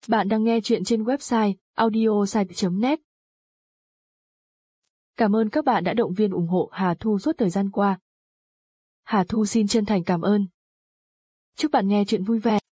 Bạn đang nghe chuyện trên website audiosite.net. Cảm ơn các bạn đã động viên ủng hộ Hà Thu suốt thời gian qua. Hà Thu xin chân thành cảm ơn. Chúc bạn nghe chuyện vui vẻ.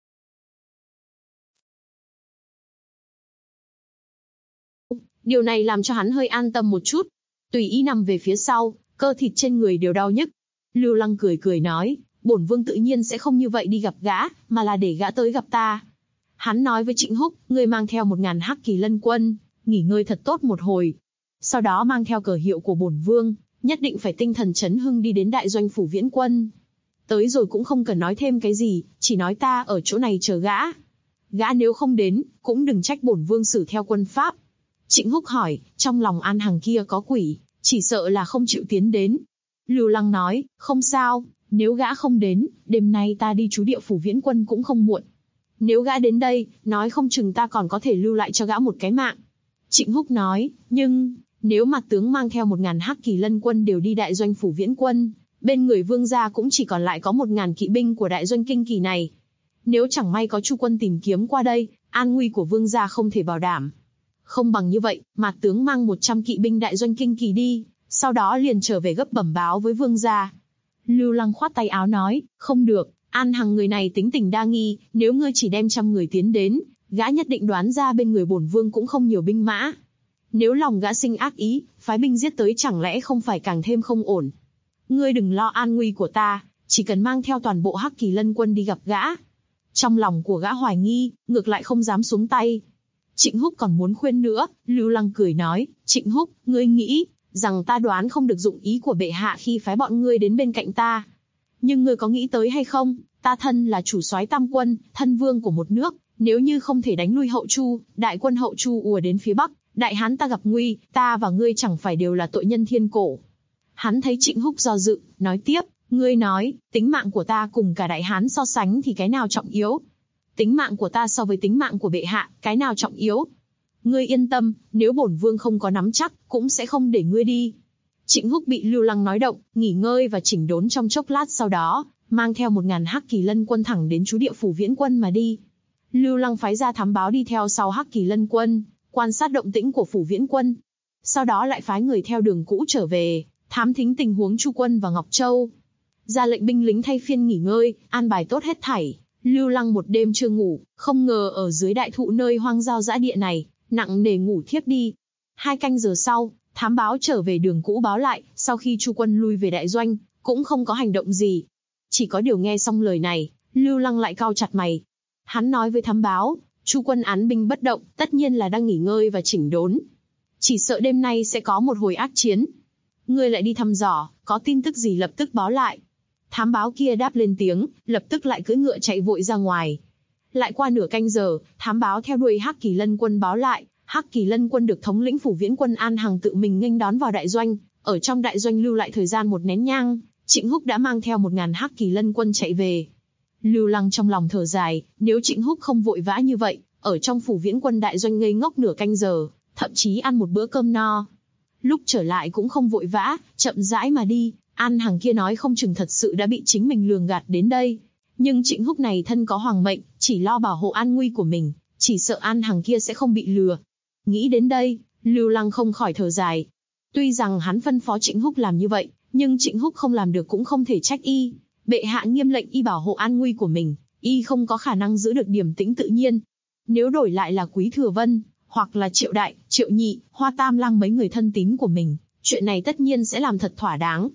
Điều này làm cho hắn hơi an tâm một chút. Tùy ý nằm về phía sau, cơ thịt trên người đều đau nhức. Lưu Lăng cười cười nói, bổn vương tự nhiên sẽ không như vậy đi gặp gã, mà là để gã tới gặp ta. Hắn nói với Trịnh Húc, ngươi mang theo 1000 Hắc Kỳ Lân quân, nghỉ ngơi thật tốt một hồi. Sau đó mang theo cờ hiệu của bổn vương, nhất định phải tinh thần chấn hưng đi đến đại doanh phủ Viễn Quân. Tới rồi cũng không cần nói thêm cái gì, chỉ nói ta ở chỗ này chờ gã. Gã nếu không đến, cũng đừng trách bổn vương xử theo quân pháp. Trịnh Húc hỏi, trong lòng An Hằng kia có quỷ, chỉ sợ là không chịu tiến đến. Lưu Lăng nói, không sao, nếu gã không đến, đêm nay ta đi trú địa phủ Viễn Quân cũng không muộn. Nếu gã đến đây, nói không chừng ta còn có thể lưu lại cho gã một cái mạng. Trịnh Húc nói, nhưng, nếu mặt tướng mang theo 1000 Hắc Kỳ Lân quân đều đi đại doanh phủ Viễn Quân, bên người vương gia cũng chỉ còn lại có 1000 kỵ binh của đại doanh kinh kỳ này. Nếu chẳng may có Chu quân tìm kiếm qua đây, an nguy của vương gia không thể bảo đảm. Không bằng như vậy, mặt tướng mang 100 kỵ binh đại doanh kinh kỳ đi, sau đó liền trở về gấp bẩm báo với vương gia. Lưu Lăng khoát tay áo nói, không được, An Hằng người này tính tình đa nghi, nếu ngươi chỉ đem 100 người tiến đến, gã nhất định đoán ra bên người bổn vương cũng không nhiều binh mã. Nếu lòng gã sinh ác ý, phái binh giết tới chẳng lẽ không phải càng thêm không ổn. Ngươi đừng lo an nguy của ta, chỉ cần mang theo toàn bộ Hắc Kỳ Lân quân đi gặp gã. Trong lòng của gã hoài nghi, ngược lại không dám xuống tay. Trịnh Húc còn muốn khuyên nữa, Lưu Lăng cười nói, Trịnh Húc, ngươi nghĩ rằng ta đoán không được dụng ý của bệ hạ khi phái bọn ngươi đến bên cạnh ta. Nhưng ngươi có nghĩ tới hay không, ta thân là chủ soái tam quân, thân vương của một nước, nếu như không thể đánh lui Hậu Chu, đại quân Hậu Chu ùa đến phía Bắc, đại hán ta gặp nguy, ta và ngươi chẳng phải đều là tội nhân thiên cổ. Hắn thấy Trịnh Húc do dự, nói tiếp, ngươi nói, tính mạng của ta cùng cả đại hán so sánh thì cái nào trọng yếu? Tính mạng của ta so với tính mạng của bệ hạ, cái nào trọng yếu? Ngươi yên tâm, nếu bổn vương không có nắm chắc, cũng sẽ không để ngươi đi. Trịnh Húc bị Lưu Lăng nói động, nghỉ ngơi và chỉnh đốn trong chốc lát sau đó, mang theo 1000 Hắc Kỳ Lân quân thẳng đến trú địa phủ Viễn Quân mà đi. Lưu Lăng phái ra thám báo đi theo sau Hắc Kỳ Lân quân, quan sát động tĩnh của phủ Viễn Quân. Sau đó lại phái người theo đường cũ trở về, thám thính tình huống Chu Quân và Ngọc Châu. Ra lệnh binh lính thay phiên nghỉ ngơi, an bài tốt hết thảy. Lưu Lăng một đêm chưa ngủ, không ngờ ở dưới đại thụ nơi hoang giao dã địa này, nặng nề ngủ thiếp đi. 2 canh giờ sau, thám báo trở về đường cũ báo lại, sau khi Chu Quân lui về đại doanh, cũng không có hành động gì. Chỉ có điều nghe xong lời này, Lưu Lăng lại cau chặt mày. Hắn nói với thám báo, Chu Quân án binh bất động, tất nhiên là đang nghỉ ngơi và chỉnh đốn. Chỉ sợ đêm nay sẽ có một hồi ác chiến. Ngươi lại đi thăm dò, có tin tức gì lập tức báo lại. Thám báo kia đáp lên tiếng, lập tức lại cưỡi ngựa chạy vội ra ngoài. Lại qua nửa canh giờ, thám báo theo đuôi Hắc Kỳ Lân quân báo lại, Hắc Kỳ Lân quân được thống lĩnh phủ Viễn Quân An Hằng tự mình nghênh đón vào đại doanh, ở trong đại doanh lưu lại thời gian một nén nhang, Trịnh Húc đã mang theo 1000 Hắc Kỳ Lân quân chạy về. Lưu Lăng trong lòng thở dài, nếu Trịnh Húc không vội vã như vậy, ở trong phủ Viễn Quân đại doanh ngây ngốc nửa canh giờ, thậm chí ăn một bữa cơm no. Lúc trở lại cũng không vội vã, chậm rãi mà đi, An Hằng kia nói không chừng thật sự đã bị chính mình lường gạt đến đây. Nhưng Trịnh Húc này thân có hoàng mệnh, chỉ lo bảo hộ an nguy của mình, chỉ sợ An Hằng kia sẽ không bị lừa. Nghĩ đến đây, Lưu Lăng không khỏi thở dài. Tuy rằng hắn phân phó Trịnh Húc làm như vậy, nhưng Trịnh Húc không làm được cũng không thể trách y. Bệ hạ nghiêm lệnh y bảo hộ an nguy của mình, y không có khả năng giữ được điềm tĩnh tự nhiên. Nếu đổi lại là Quý Thừa Vân, hoặc là Triệu Đại, Triệu Nhị, Hoa Tam Lang mấy người thân tín của mình, chuyện này tất nhiên sẽ làm thật thỏa đáng.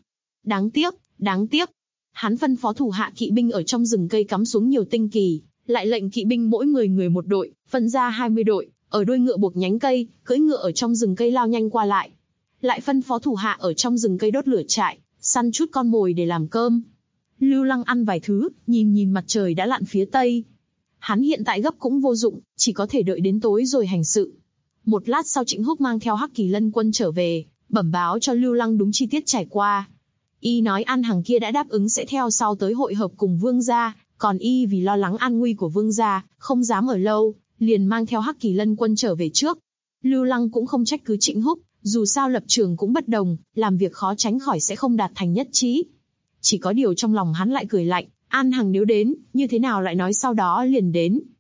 Đáng tiếc. Hắn phân phó thủ hạ kỵ binh ở trong rừng cây cắm xuống nhiều tinh kỳ, lại lệnh kỵ binh mỗi người một đội, phân ra 20 đội, ở đuôi ngựa buộc nhánh cây, cưỡi ngựa ở trong rừng cây lao nhanh qua lại. Lại phân phó thủ hạ ở trong rừng cây đốt lửa trại, săn chút con mồi để làm cơm. Lưu Lăng ăn vài thứ, nhìn mặt trời đã lặn phía tây. Hắn hiện tại gấp cũng vô dụng, chỉ có thể đợi đến tối rồi hành sự. Một lát sau Trịnh Húc mang theo Hắc Kỳ Lân quân trở về, bẩm báo cho Lưu Lăng đúng chi tiết trải qua. Y nói An Hằng kia đã đáp ứng sẽ theo sau tới hội hợp cùng vương gia, còn y vì lo lắng an nguy của vương gia, không dám ở lâu, liền mang theo Hắc Kỳ Lân quân trở về trước. Lưu Lăng cũng không trách cứ Trịnh Húc, dù sao lập trường cũng bất đồng, làm việc khó tránh khỏi sẽ không đạt thành nhất trí. Chỉ có điều trong lòng hắn lại cười lạnh, An Hằng nếu đến, như thế nào lại nói sau đó liền đến.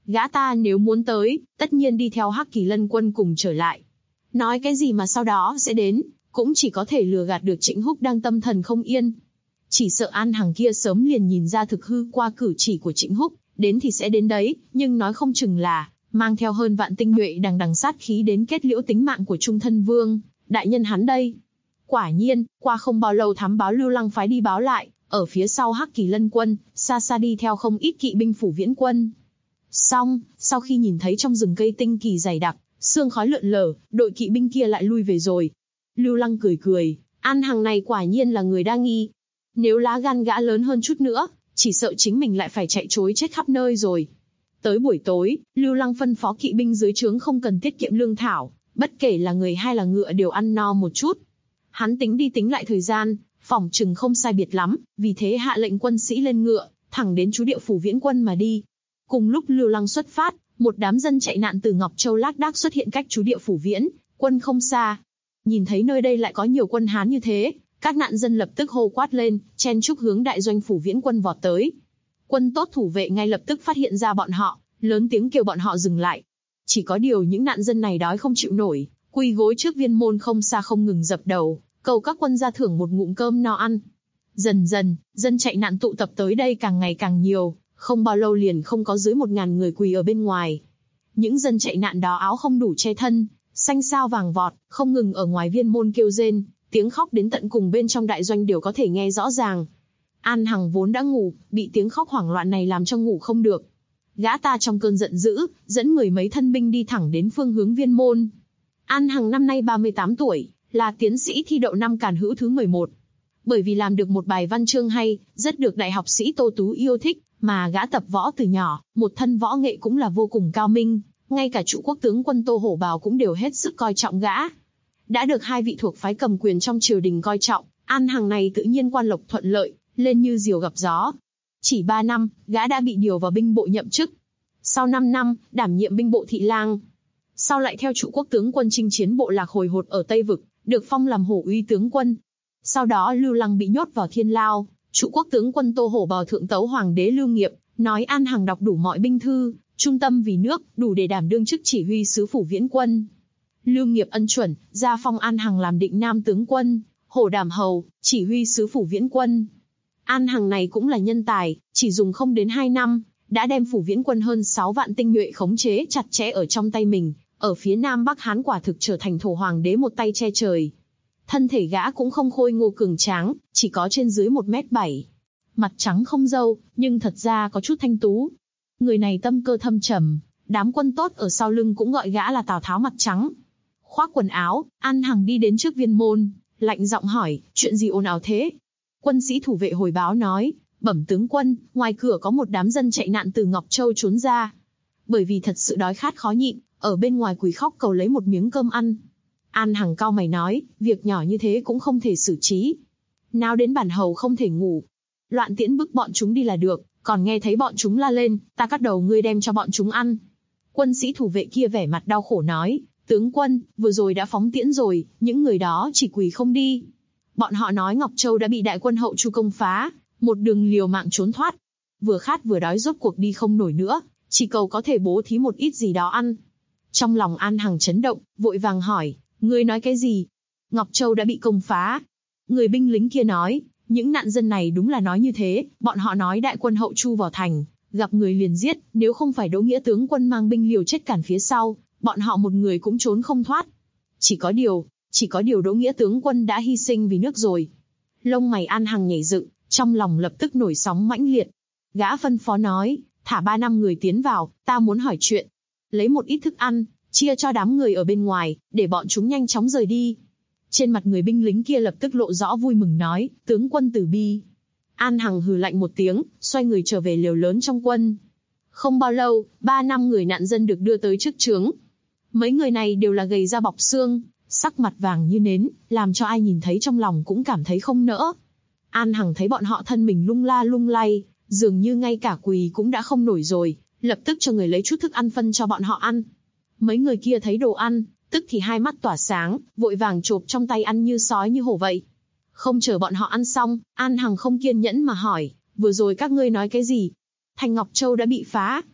Gã ta nếu muốn tới, tất nhiên đi theo Hắc Kỳ Lân quân cùng trở lại. Nói cái gì mà sau đó sẽ đến, cũng chỉ có thể lừa gạt được Trịnh Húc đang tâm thần không yên. Chỉ sợ An Hằng kia sớm liền nhìn ra thực hư qua cử chỉ của Trịnh Húc, đến thì sẽ đến đấy, nhưng nói không chừng là mang theo hơn vạn tinh nhuệ đằng đằng sát khí đến kết liễu tính mạng của Trung Thân Vương, đại nhân hắn đây. Quả nhiên, qua không bao lâu thám báo Lưu Lăng phái đi báo lại, ở phía sau Hắc Kỳ Lân quân, xa xa đi theo không ít kỵ binh phủ viễn quân. Xong, sau khi nhìn thấy trong rừng cây tinh kỳ dày đặc, sương khói lượn lờ, đội kỵ binh kia lại lui về rồi. Lưu Lăng cười cười, An Hằng này quả nhiên là người đa nghi. Nếu lá gan gã lớn hơn chút nữa, chỉ sợ chính mình lại phải chạy trối chết khắp nơi rồi. Tới buổi tối, Lưu Lăng phân phó kỵ binh dưới trướng không cần tiết kiệm lương thảo, bất kể là người hay là ngựa đều ăn no một chút. Hắn tính đi tính lại thời gian, phỏng chừng không sai biệt lắm, vì thế hạ lệnh quân sĩ lên ngựa, thẳng đến trú địa phủ viễn quân mà đi. Cùng lúc Lưu Lăng xuất phát, một đám dân chạy nạn từ Ngọc Châu lác đác xuất hiện cách trú địa phủ viễn quân không xa. Nhìn thấy nơi đây lại có nhiều quân Hán như thế, các nạn dân lập tức hô quát lên, chen chúc hướng đại doanh phủ viễn quân vọt tới. Quân tốt thủ vệ ngay lập tức phát hiện ra bọn họ, lớn tiếng kêu bọn họ dừng lại. Chỉ có điều những nạn dân này đói không chịu nổi, quỳ gối trước viên môn không xa không ngừng dập đầu, cầu các quân gia thưởng một ngụm cơm no ăn. Dần dần, dân chạy nạn tụ tập tới đây càng ngày càng nhiều, không bao lâu liền không có dưới 1000 người quỳ ở bên ngoài. Những dân chạy nạn đó áo không đủ che thân, xanh xao vàng vọt, không ngừng ở ngoài viên môn kêu rên, tiếng khóc đến tận cùng bên trong đại doanh đều có thể nghe rõ ràng. An Hằng vốn đã ngủ, bị tiếng khóc hoảng loạn này làm cho ngủ không được. Gã ta trong cơn giận dữ, dẫn 10 mấy thân binh đi thẳng đến phương hướng viên môn. An Hằng năm nay 38 tuổi, là tiến sĩ thi đậu năm Càn Hữu thứ 11. Bởi vì làm được một bài văn chương hay, rất được đại học sĩ Tô Tú yêu thích, mà gã tập võ từ nhỏ, một thân võ nghệ cũng là vô cùng cao minh, ngay cả Trụ Quốc tướng quân Tô Hổ Bào cũng đều hết sức coi trọng gã. Đã được hai vị thuộc phái cầm quyền trong triều đình coi trọng, An Hằng này tự nhiên quan lộc thuận lợi, lên như diều gặp gió. Chỉ 3 năm, gã đã bị điều vào binh bộ nhậm chức. Sau 5 năm, đảm nhiệm binh bộ thị lang. Sau lại theo Trụ Quốc tướng quân chinh chiến bộ lạc hồi hột ở Tây Vực, được phong làm hổ uy tướng quân. Sau đó Lưu Lăng bị nhốt vào thiên lao, Trụ Quốc tướng quân Tô Hổ Bào thượng tấu hoàng đế Lưu Nghiệp, nói An Hằng đọc đủ mọi binh thư, trung tâm vì nước, đủ để đảm đương chức chỉ huy sứ phủ viễn quân. Lưu Nghiệp ân chuẩn, gia phong An Hằng làm định nam tướng quân, hổ đảm hầu, chỉ huy sứ phủ viễn quân. An Hằng này cũng là nhân tài, chỉ dùng không đến 2 năm, đã đem phủ viễn quân hơn 6 vạn tinh nhuệ khống chế chặt chẽ ở trong tay mình, ở phía Nam Bắc Hán quả thực trở thành thổ hoàng đế một tay che trời. Thân thể gã cũng không khôi ngô cường tráng, chỉ có trên dưới 1m7. Mặt trắng không râu, nhưng thật ra có chút thanh tú. Người này tâm cơ thâm trầm, đám quân tốt ở sau lưng cũng gọi gã là Tào Tháo mặt trắng. Khoác quần áo, An Hằng đi đến trước viên môn, lạnh giọng hỏi, chuyện gì ồn ào thế? Quân sĩ thủ vệ hồi báo nói, bẩm tướng quân, ngoài cửa có một đám dân chạy nạn từ Ngọc Châu trốn ra. Bởi vì thật sự đói khát khó nhịn, ở bên ngoài quỳ khóc cầu lấy một miếng cơm ăn. An Hằng cau mày nói, việc nhỏ như thế cũng không thể xử trí. Nào đến bản hầu không thể ngủ. Loạn tiễn bức bọn chúng đi là được, còn nghe thấy bọn chúng la lên, ta cắt đầu ngươi đem cho bọn chúng ăn. Quân sĩ thủ vệ kia vẻ mặt đau khổ nói, tướng quân, vừa rồi đã phóng tiễn rồi, những người đó chỉ quỳ không đi. Bọn họ nói Ngọc Châu đã bị đại quân hậu Chu công phá, một đường liều mạng trốn thoát. Vừa khát vừa đói rốt cuộc đi không nổi nữa, chỉ cầu có thể bố thí một ít gì đó ăn. Trong lòng An Hằng chấn động, vội vàng hỏi, ngươi nói cái gì? Ngọc Châu đã bị công phá. Người binh lính kia nói, những nạn dân này đúng là nói như thế, bọn họ nói đại quân hậu Chu vào thành, gặp người liền giết, nếu không phải Đỗ Nghĩa tướng quân mang binh liều chết cản phía sau, bọn họ một người cũng trốn không thoát. Chỉ có điều Đỗ Nghĩa tướng quân đã hy sinh vì nước rồi. Lông mày An Hằng nhảy dựng, trong lòng lập tức nổi sóng mãnh liệt. Gã phân phó nói, thả 3 năm người tiến vào, ta muốn hỏi chuyện. Lấy một ít thức ăn, chia cho đám người ở bên ngoài, để bọn chúng nhanh chóng rời đi. Trên mặt người binh lính kia lập tức lộ rõ vui mừng nói, tướng quân từ bi. An Hằng hừ lạnh một tiếng, xoay người trở về lều lớn trong quân. Không bao lâu, 3 năm người nạn dân được đưa tới trước trướng. Mấy người này đều là gầy da bọc xương, sắc mặt vàng như nến, làm cho ai nhìn thấy trong lòng cũng cảm thấy không nỡ. An Hằng thấy bọn họ thân mình lung la lung lay, dường như ngay cả quỳ cũng đã không nổi rồi, lập tức cho người lấy chút thức ăn phân cho bọn họ ăn. Mấy người kia thấy đồ ăn, tức thì hai mắt tỏa sáng, vội vàng chộp trong tay ăn như sói như hổ vậy. Không chờ bọn họ ăn xong, An Hằng không kiên nhẫn mà hỏi, vừa rồi các ngươi nói cái gì? Thành Ngọc Châu đã bị phá.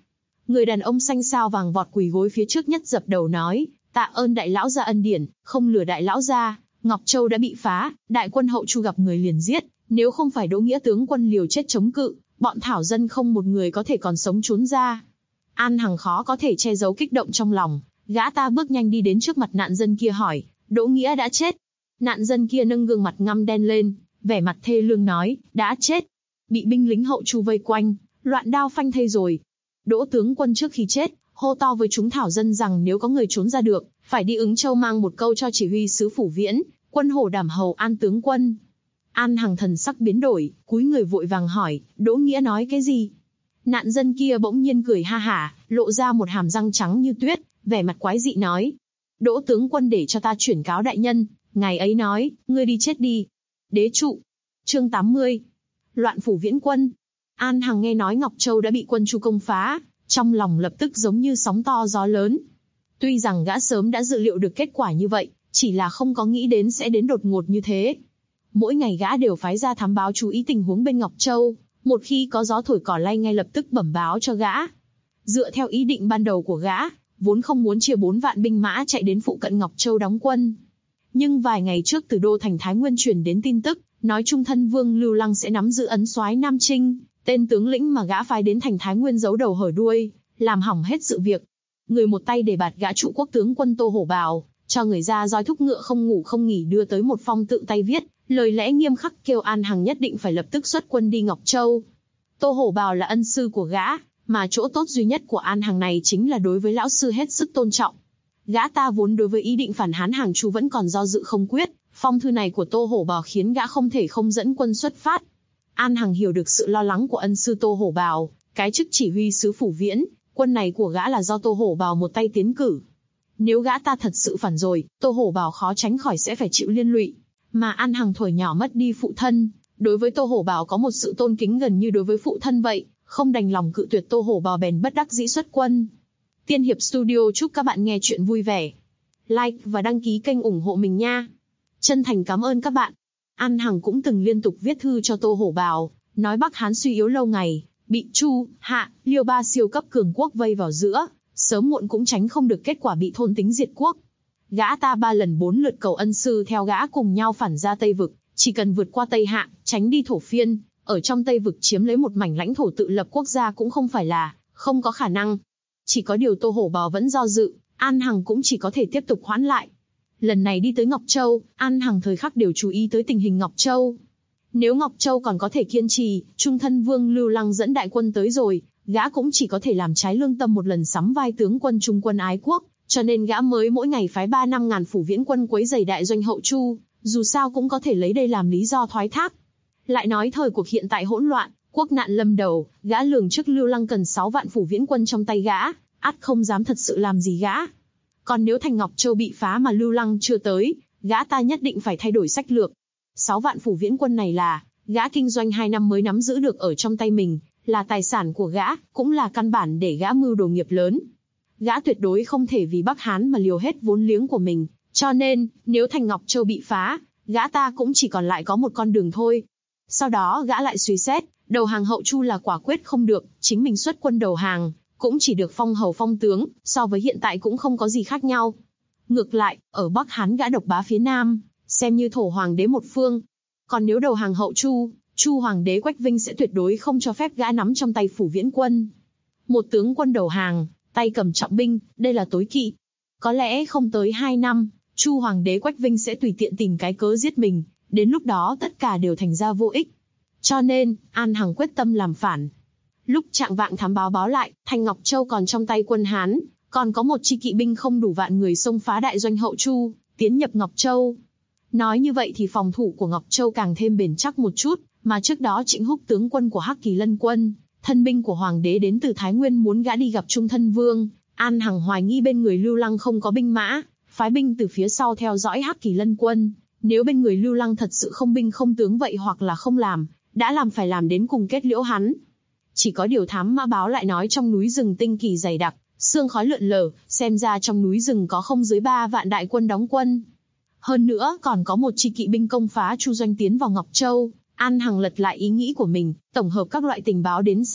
Người đàn ông xanh sao vàng vọt quỳ gối phía trước nhất dập đầu nói, tạ ơn đại lão gia ân điển, không lừa đại lão gia, Ngọc Châu đã bị phá, đại quân hậu Chu gặp người liền giết, nếu không phải Đỗ Nghĩa tướng quân liều chết chống cự, bọn thảo dân không một người có thể còn sống trốn ra. An Hằng khó có thể che giấu kích động trong lòng, gã ta bước nhanh đi đến trước mặt nạn dân kia hỏi, Đỗ Nghĩa đã chết. Nạn dân kia nâng gương mặt ngăm đen lên, vẻ mặt thê lương nói, đã chết. Bị binh lính hậu Chu vây quanh, loạn đao phanh thây rồi. Đỗ tướng quân trước khi chết, hô to với chúng thảo dân rằng nếu có người trốn ra được, phải đi Ứng Châu mang một câu cho chỉ huy sứ Phủ Viễn, quân hổ đảm hầu An tướng quân. An Hằng thần sắc biến đổi, cúi người vội vàng hỏi, Đỗ Nghĩa nói cái gì? Nạn dân kia bỗng nhiên cười ha hả, lộ ra một hàm răng trắng như tuyết, vẻ mặt quái dị nói. Đỗ tướng quân để cho ta chuyển cáo đại nhân, ngài ấy nói, ngươi đi chết đi. Đế trụ. Chương 80. Loạn Phủ Viễn quân. An Hằng nghe nói Ngọc Châu đã bị quân Chu công phá, trong lòng lập tức giống như sóng to gió lớn. Tuy rằng gã sớm đã dự liệu được kết quả như vậy, chỉ là không có nghĩ đến sẽ đến đột ngột như thế. Mỗi ngày gã đều phái ra thám báo chú ý tình huống bên Ngọc Châu, một khi có gió thổi cỏ lay ngay lập tức bẩm báo cho gã. Dựa theo ý định ban đầu của gã, vốn không muốn chia 4 vạn binh mã chạy đến phụ cận Ngọc Châu đóng quân. Nhưng vài ngày trước từ đô thành Thái Nguyên truyền đến tin tức, nói Trung Thân Vương Lưu Lăng sẽ nắm giữ ấn soái Nam Trinh, tên tướng lĩnh mà gã phái đến thành Thái Nguyên giấu đầu hở đuôi, làm hỏng hết sự việc. Người một tay đề bạt gã trụ quốc tướng quân Tô Hổ Bào, cho người ra roi thúc ngựa không ngủ không nghỉ đưa tới một phong tự tay viết, lời lẽ nghiêm khắc kêu An Hằng nhất định phải lập tức xuất quân đi Ngọc Châu. Tô Hổ Bào là ân sư của gã, mà chỗ tốt duy nhất của An Hằng này chính là đối với lão sư hết sức tôn trọng. Gã ta vốn đối với ý định phản Hán hàng Chu vẫn còn do dự không quyết, phong thư này của Tô Hổ Bào khiến gã không thể không dẫn quân xuất phát. An Hằng hiểu được sự lo lắng của ân sư Tô Hổ Bào, cái chức chỉ huy sứ Phủ Viễn, quân này của gã là do Tô Hổ Bào một tay tiến cử. Nếu gã ta thật sự phản rồi, Tô Hổ Bào khó tránh khỏi sẽ phải chịu liên lụy. Mà An Hằng thuở nhỏ mất đi phụ thân, đối với Tô Hổ Bào có một sự tôn kính gần như đối với phụ thân vậy, không đành lòng cự tuyệt Tô Hổ Bào bèn bất đắc dĩ xuất quân. Tiên Hiệp Studio chúc các bạn nghe chuyện vui vẻ. Like và đăng ký kênh ủng hộ mình nha. Chân thành cảm ơn các bạn. An Hằng cũng từng liên tục viết thư cho Tô Hổ Bào, nói Bắc Hán suy yếu lâu ngày, bị Chu, Hạ, Liêu ba siêu cấp cường quốc vây vào giữa, sớm muộn cũng tránh không được kết quả bị thôn tính diệt quốc. Gã ta 3 lần 4 lượt cầu ân sư theo gã cùng nhau phản ra Tây Vực, chỉ cần vượt qua Tây Hạ, tránh đi Thổ Phiên, ở trong Tây Vực chiếm lấy một mảnh lãnh thổ tự lập quốc gia cũng không phải là không có khả năng. Chỉ có điều Tô Hổ Bào vẫn do dự, An Hằng cũng chỉ có thể tiếp tục hoãn lại. Lần này đi tới Ngọc Châu, An Hằng thời khắc đều chú ý tới tình hình Ngọc Châu. Nếu Ngọc Châu còn có thể kiên trì, Trung Thân Vương Lưu Lăng dẫn đại quân tới rồi, gã cũng chỉ có thể làm trái lương tâm một lần sắm vai tướng quân Trung quân ái quốc, cho nên gã mới mỗi ngày phái 3-5 ngàn Phủ Viễn quân quấy rầy đại doanh hậu Chu, dù sao cũng có thể lấy đây làm lý do thoái thác. Lại nói thời cuộc hiện tại hỗn loạn, quốc nạn lâm đầu, gã lường trước Lưu Lăng cần 6 vạn Phủ Viễn quân trong tay gã, ắt không dám thật sự làm gì gã. Còn nếu thành Ngọc Châu bị phá mà Lưu Lăng chưa tới, gã ta nhất định phải thay đổi sách lược. 6 vạn Phủ Viễn quân này là, gã kinh doanh 2 năm mới nắm giữ được ở trong tay mình, là tài sản của gã, cũng là căn bản để gã mưu đồ nghiệp lớn. Gã tuyệt đối không thể vì Bắc Hán mà liều hết vốn liếng của mình, cho nên, nếu thành Ngọc Châu bị phá, gã ta cũng chỉ còn lại có một con đường thôi. Sau đó gã lại suy xét, đầu hàng hậu Chu là quả quyết không được, chính mình xuất quân đầu hàng, cũng chỉ được phong hầu phong tướng, so với hiện tại cũng không có gì khác nhau. Ngược lại, ở Bắc Hán gã độc bá phía Nam, xem như thổ hoàng đế một phương. Còn nếu đầu hàng hậu Chu, Chu hoàng đế Quách Vinh sẽ tuyệt đối không cho phép gã nắm trong tay Phủ Viễn quân. Một tướng quân đầu hàng, tay cầm trọng binh, đây là tối kỵ. Có lẽ không tới 2 năm, Chu hoàng đế Quách Vinh sẽ tùy tiện tìm cái cớ giết mình, đến lúc đó tất cả đều thành ra vô ích. Cho nên, An Hằng quyết tâm làm phản. Lúc trạng vạng thám báo báo lại, thành Ngọc Châu còn trong tay quân Hán, còn có một chi kỵ binh không đủ vạn người xông phá đại doanh hậu Chu, tiến nhập Ngọc Châu. Nói như vậy thì phòng thủ của Ngọc Châu càng thêm bền chắc một chút, mà trước đó Trịnh Húc tướng quân của Hắc Kỳ Lân quân, thân binh của hoàng đế đến từ Thái Nguyên muốn gã đi gặp Trung Thân Vương, An Hằng hoài nghi bên người Lưu Lăng không có binh mã, phái binh từ phía sau theo dõi Hắc Kỳ Lân quân. Nếu bên người Lưu Lăng thật sự không binh không tướng vậy hoặc là không làm, đã làm phải làm đến cùng kết liễu hắn. Chỉ có điều thám mã báo lại nói trong núi rừng tinh kỳ dày đặc, sương khói lượn lờ, xem ra trong núi rừng có không dưới 3 vạn đại quân đóng quân. Hơn nữa còn có một chi kỵ binh công phá Chu doanh tiến vào Ngọc Châu. An Hằng lật lại ý nghĩ của mình, tổng hợp các loại tình báo đến xem,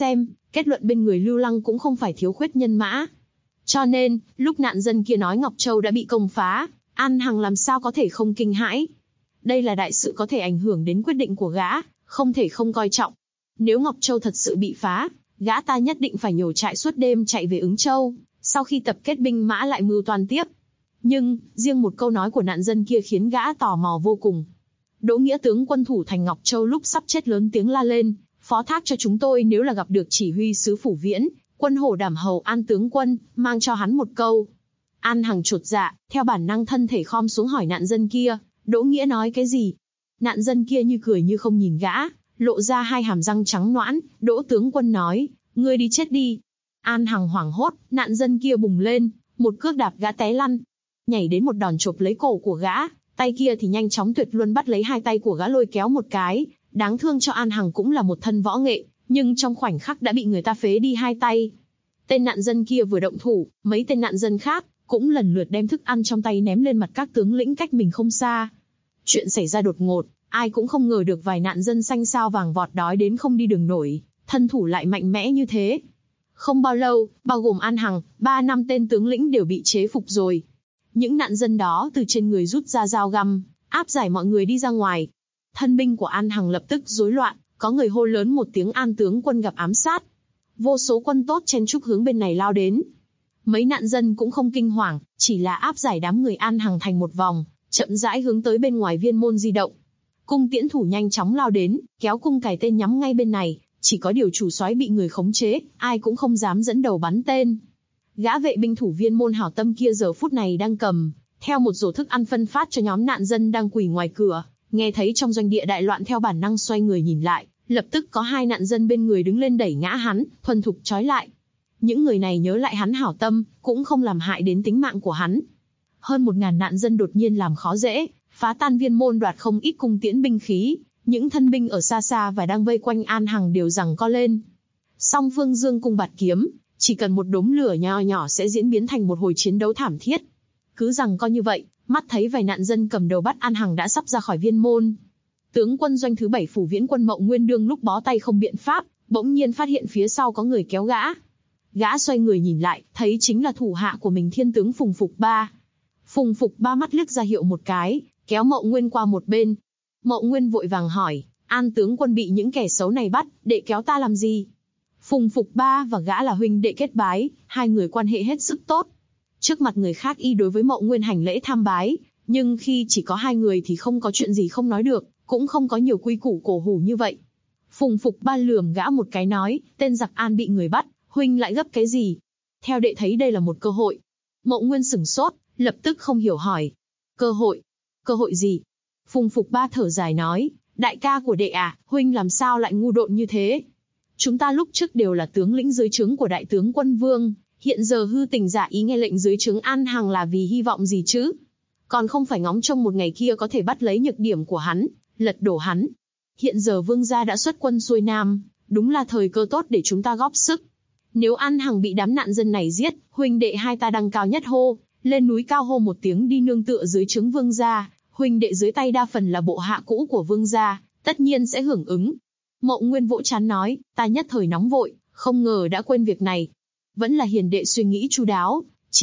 kết luận bên người Lưu Lăng cũng không phải thiếu khuyết nhân mã. Cho nên, lúc nạn dân kia nói Ngọc Châu đã bị công phá, An Hằng làm sao có thể không kinh hãi. Đây là đại sự có thể ảnh hưởng đến quyết định của gã, không thể không coi trọng. Nếu Ngọc Châu thật sự bị phá, gã ta nhất định phải nhổ trại suốt đêm chạy về Ứng Châu, sau khi tập kết binh mã lại mưu toan tiếp. Nhưng, riêng một câu nói của nạn dân kia khiến gã tò mò vô cùng. Đỗ Nghĩa tướng quân thủ thành Ngọc Châu lúc sắp chết lớn tiếng la lên, phó thác cho chúng tôi nếu là gặp được chỉ huy sứ Phủ Viễn, Quân Hổ đảm hầu An tướng quân, mang cho hắn một câu. An Hằng chột dạ, theo bản năng thân thể khom xuống hỏi nạn dân kia, Đỗ Nghĩa nói cái gì? Nạn dân kia như cười như không nhìn gã, lộ ra hai hàm răng trắng nõn. Đỗ tướng quân nói, ngươi đi chết đi. An Hằng hoảng hốt, nạn dân kia bùng lên, một cước đạp gã té lăn, nhảy đến một đòn chộp lấy cổ của gã, tay kia thì nhanh chóng tuyệt luân bắt lấy hai tay của gã lôi kéo một cái. Đáng thương cho An Hằng cũng là một thân võ nghệ, nhưng trong khoảnh khắc đã bị người ta phế đi hai tay. Tên nạn dân kia vừa động thủ, mấy tên nạn dân khác cũng lần lượt đem thức ăn trong tay ném lên mặt các tướng lĩnh cách mình không xa. Chuyện xảy ra đột ngột, ai cũng không ngờ được vài nạn dân xanh xao vàng vọt đói đến không đi đường nổi, thân thủ lại mạnh mẽ như thế. Không bao lâu, bao gồm An Hằng, 3-5 tên tướng lĩnh đều bị chế phục rồi. Những nạn dân đó từ trên người rút ra dao găm, áp giải mọi người đi ra ngoài. Thân binh của An Hằng lập tức rối loạn, có người hô lớn một tiếng An tướng quân gặp ám sát. Vô số quân tốt chen chúc hướng bên này lao đến. Mấy nạn dân cũng không kinh hoàng, chỉ là áp giải đám người An Hằng thành một vòng, chậm rãi hướng tới bên ngoài viên môn di động. Cung tiễn thủ nhanh chóng lao đến, kéo cung cài tên nhắm ngay bên này, chỉ có điều chủ soái bị người khống chế, ai cũng không dám dẫn đầu bắn tên. Gã vệ binh thủ viên môn hảo tâm kia giờ phút này đang cầm theo một rổ thức ăn phân phát cho nhóm nạn dân đang quỳ ngoài cửa, nghe thấy trong doanh địa đại loạn theo bản năng xoay người nhìn lại, lập tức có hai nạn dân bên người đứng lên đẩy ngã hắn, thuần thục trói lại. Những người này nhớ lại hắn hảo tâm, cũng không làm hại đến tính mạng của hắn. Hơn 1000 nạn dân đột nhiên làm khó dễ, phá tan viên môn đoạt không ít cung tiễn binh khí, những thân binh ở xa xa và đang vây quanh An Hằng đều giằng co lên. Song phương dương cung bạt kiếm, chỉ cần một đốm lửa nho nhỏ sẽ diễn biến thành một hồi chiến đấu thảm thiết. Cứ giằng co như vậy, mắt thấy vài nạn dân cầm đầu bắt An Hằng đã sắp ra khỏi viên môn. Tướng quân doanh thứ 7 Phủ Viễn quân Mậu Nguyên đương lúc bó tay không biện pháp, bỗng nhiên phát hiện phía sau có người kéo gã. Gã xoay người nhìn lại, thấy chính là thủ hạ của mình Thiên tướng Phùng Phục Ba. Phùng Phục Ba mắt liếc ra hiệu một cái, kéo Mậu Nguyên qua một bên. Mậu Nguyên vội vàng hỏi, An tướng quân bị những kẻ xấu này bắt, đệ kéo ta làm gì? Phùng Phục Ba và gã là huynh đệ kết bái, hai người quan hệ hết sức tốt. Trước mặt người khác y đối với Mậu Nguyên hành lễ tham bái, nhưng khi chỉ có hai người thì không có chuyện gì không nói được, cũng không có nhiều quy củ cổ hủ như vậy. Phùng Phục Ba lườm gã một cái nói, tên giặc An bị người bắt, huynh lại gấp cái gì? Theo đệ thấy đây là một cơ hội. Mậu Nguyên sửng sốt, lập tức không hiểu hỏi. Cơ hội? Cơ hội gì? Phùng Phục Ba thở dài nói, đại ca của đệ à, huynh làm sao lại ngu độn như thế? Chúng ta lúc trước đều là tướng lĩnh dưới trướng của đại tướng quân Vương, hiện giờ hư tình giả ý nghe lệnh dưới trướng An Hằng là vì hy vọng gì chứ? Còn không phải ngóng trông một ngày kia có thể bắt lấy nhược điểm của hắn, lật đổ hắn. Hiện giờ Vương gia đã xuất quân xuôi Nam, đúng là thời cơ tốt để chúng ta góp sức. Nếu An Hằng bị đám nạn dân này giết, huynh đệ hai ta đăng cao nhất hô, lên núi cao hô một tiếng đi nương tựa dưới trướng Vương gia, huynh đệ dưới tay đa phần là bộ hạ cũ của Vương gia, tất nhiên sẽ hưởng ứng. Mậu Nguyên vỗ trán nói, ta nhất thời nóng vội, không ngờ đã quên việc này. Vẫn là hiền đệ suy nghĩ chu đáo, chỉ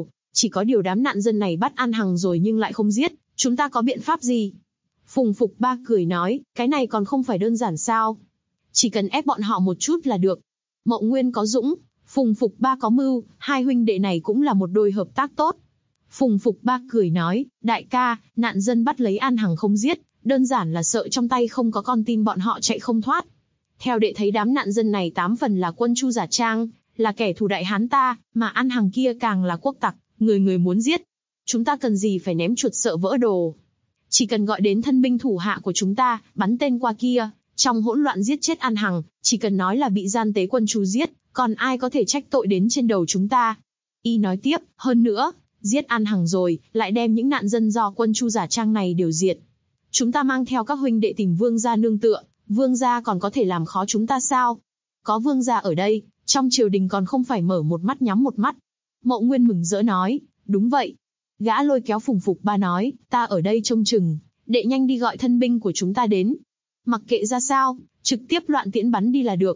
có điều đám nạn dân này bắt An Hằng rồi nhưng lại không giết, chúng ta có biện pháp gì? Phùng Phục Ba cười nói, cái này còn không phải đơn giản sao? Chỉ cần ép bọn họ một chút là được. Mậu Nguyên có dũng, Phùng Phục Ba có mưu, hai huynh đệ này cũng là một đôi hợp tác tốt. Phùng Phục Ba cười nói, đại ca, nạn dân bắt lấy An Hằng không giết, đơn giản là sợ trong tay không có con tin bọn họ chạy không thoát. Theo đệ thấy đám nạn dân này 8 phần là quân Chu giả trang, là kẻ thù đại hán ta, mà An Hằng kia càng là quốc tặc, người người muốn giết. Chúng ta cần gì phải ném chuột sợ vỡ đồ. Chỉ cần gọi đến thân binh thủ hạ của chúng ta, bắn tên qua kia, trong hỗn loạn giết chết An Hằng, chỉ cần nói là bị gian tế quân Chu giết, còn ai có thể trách tội đến trên đầu chúng ta. Y nói tiếp, hơn nữa, giết An Hằng rồi, lại đem những nạn dân do quân Chu giả trang này đều diệt. Chúng ta mang theo các huynh đệ tìm Vương gia nương tựa, Vương gia còn có thể làm khó chúng ta sao? Có Vương gia ở đây, trong triều đình còn không phải mở một mắt nhắm một mắt. Mậu Nguyên mừng rỡ nói, đúng vậy. Gã lôi kéo Phùng Phục Ba nói, ta ở đây trông chừng, đệ nhanh đi gọi thân binh của chúng ta đến. Mặc kệ ra sao, trực tiếp loạn tiễn bắn đi là được.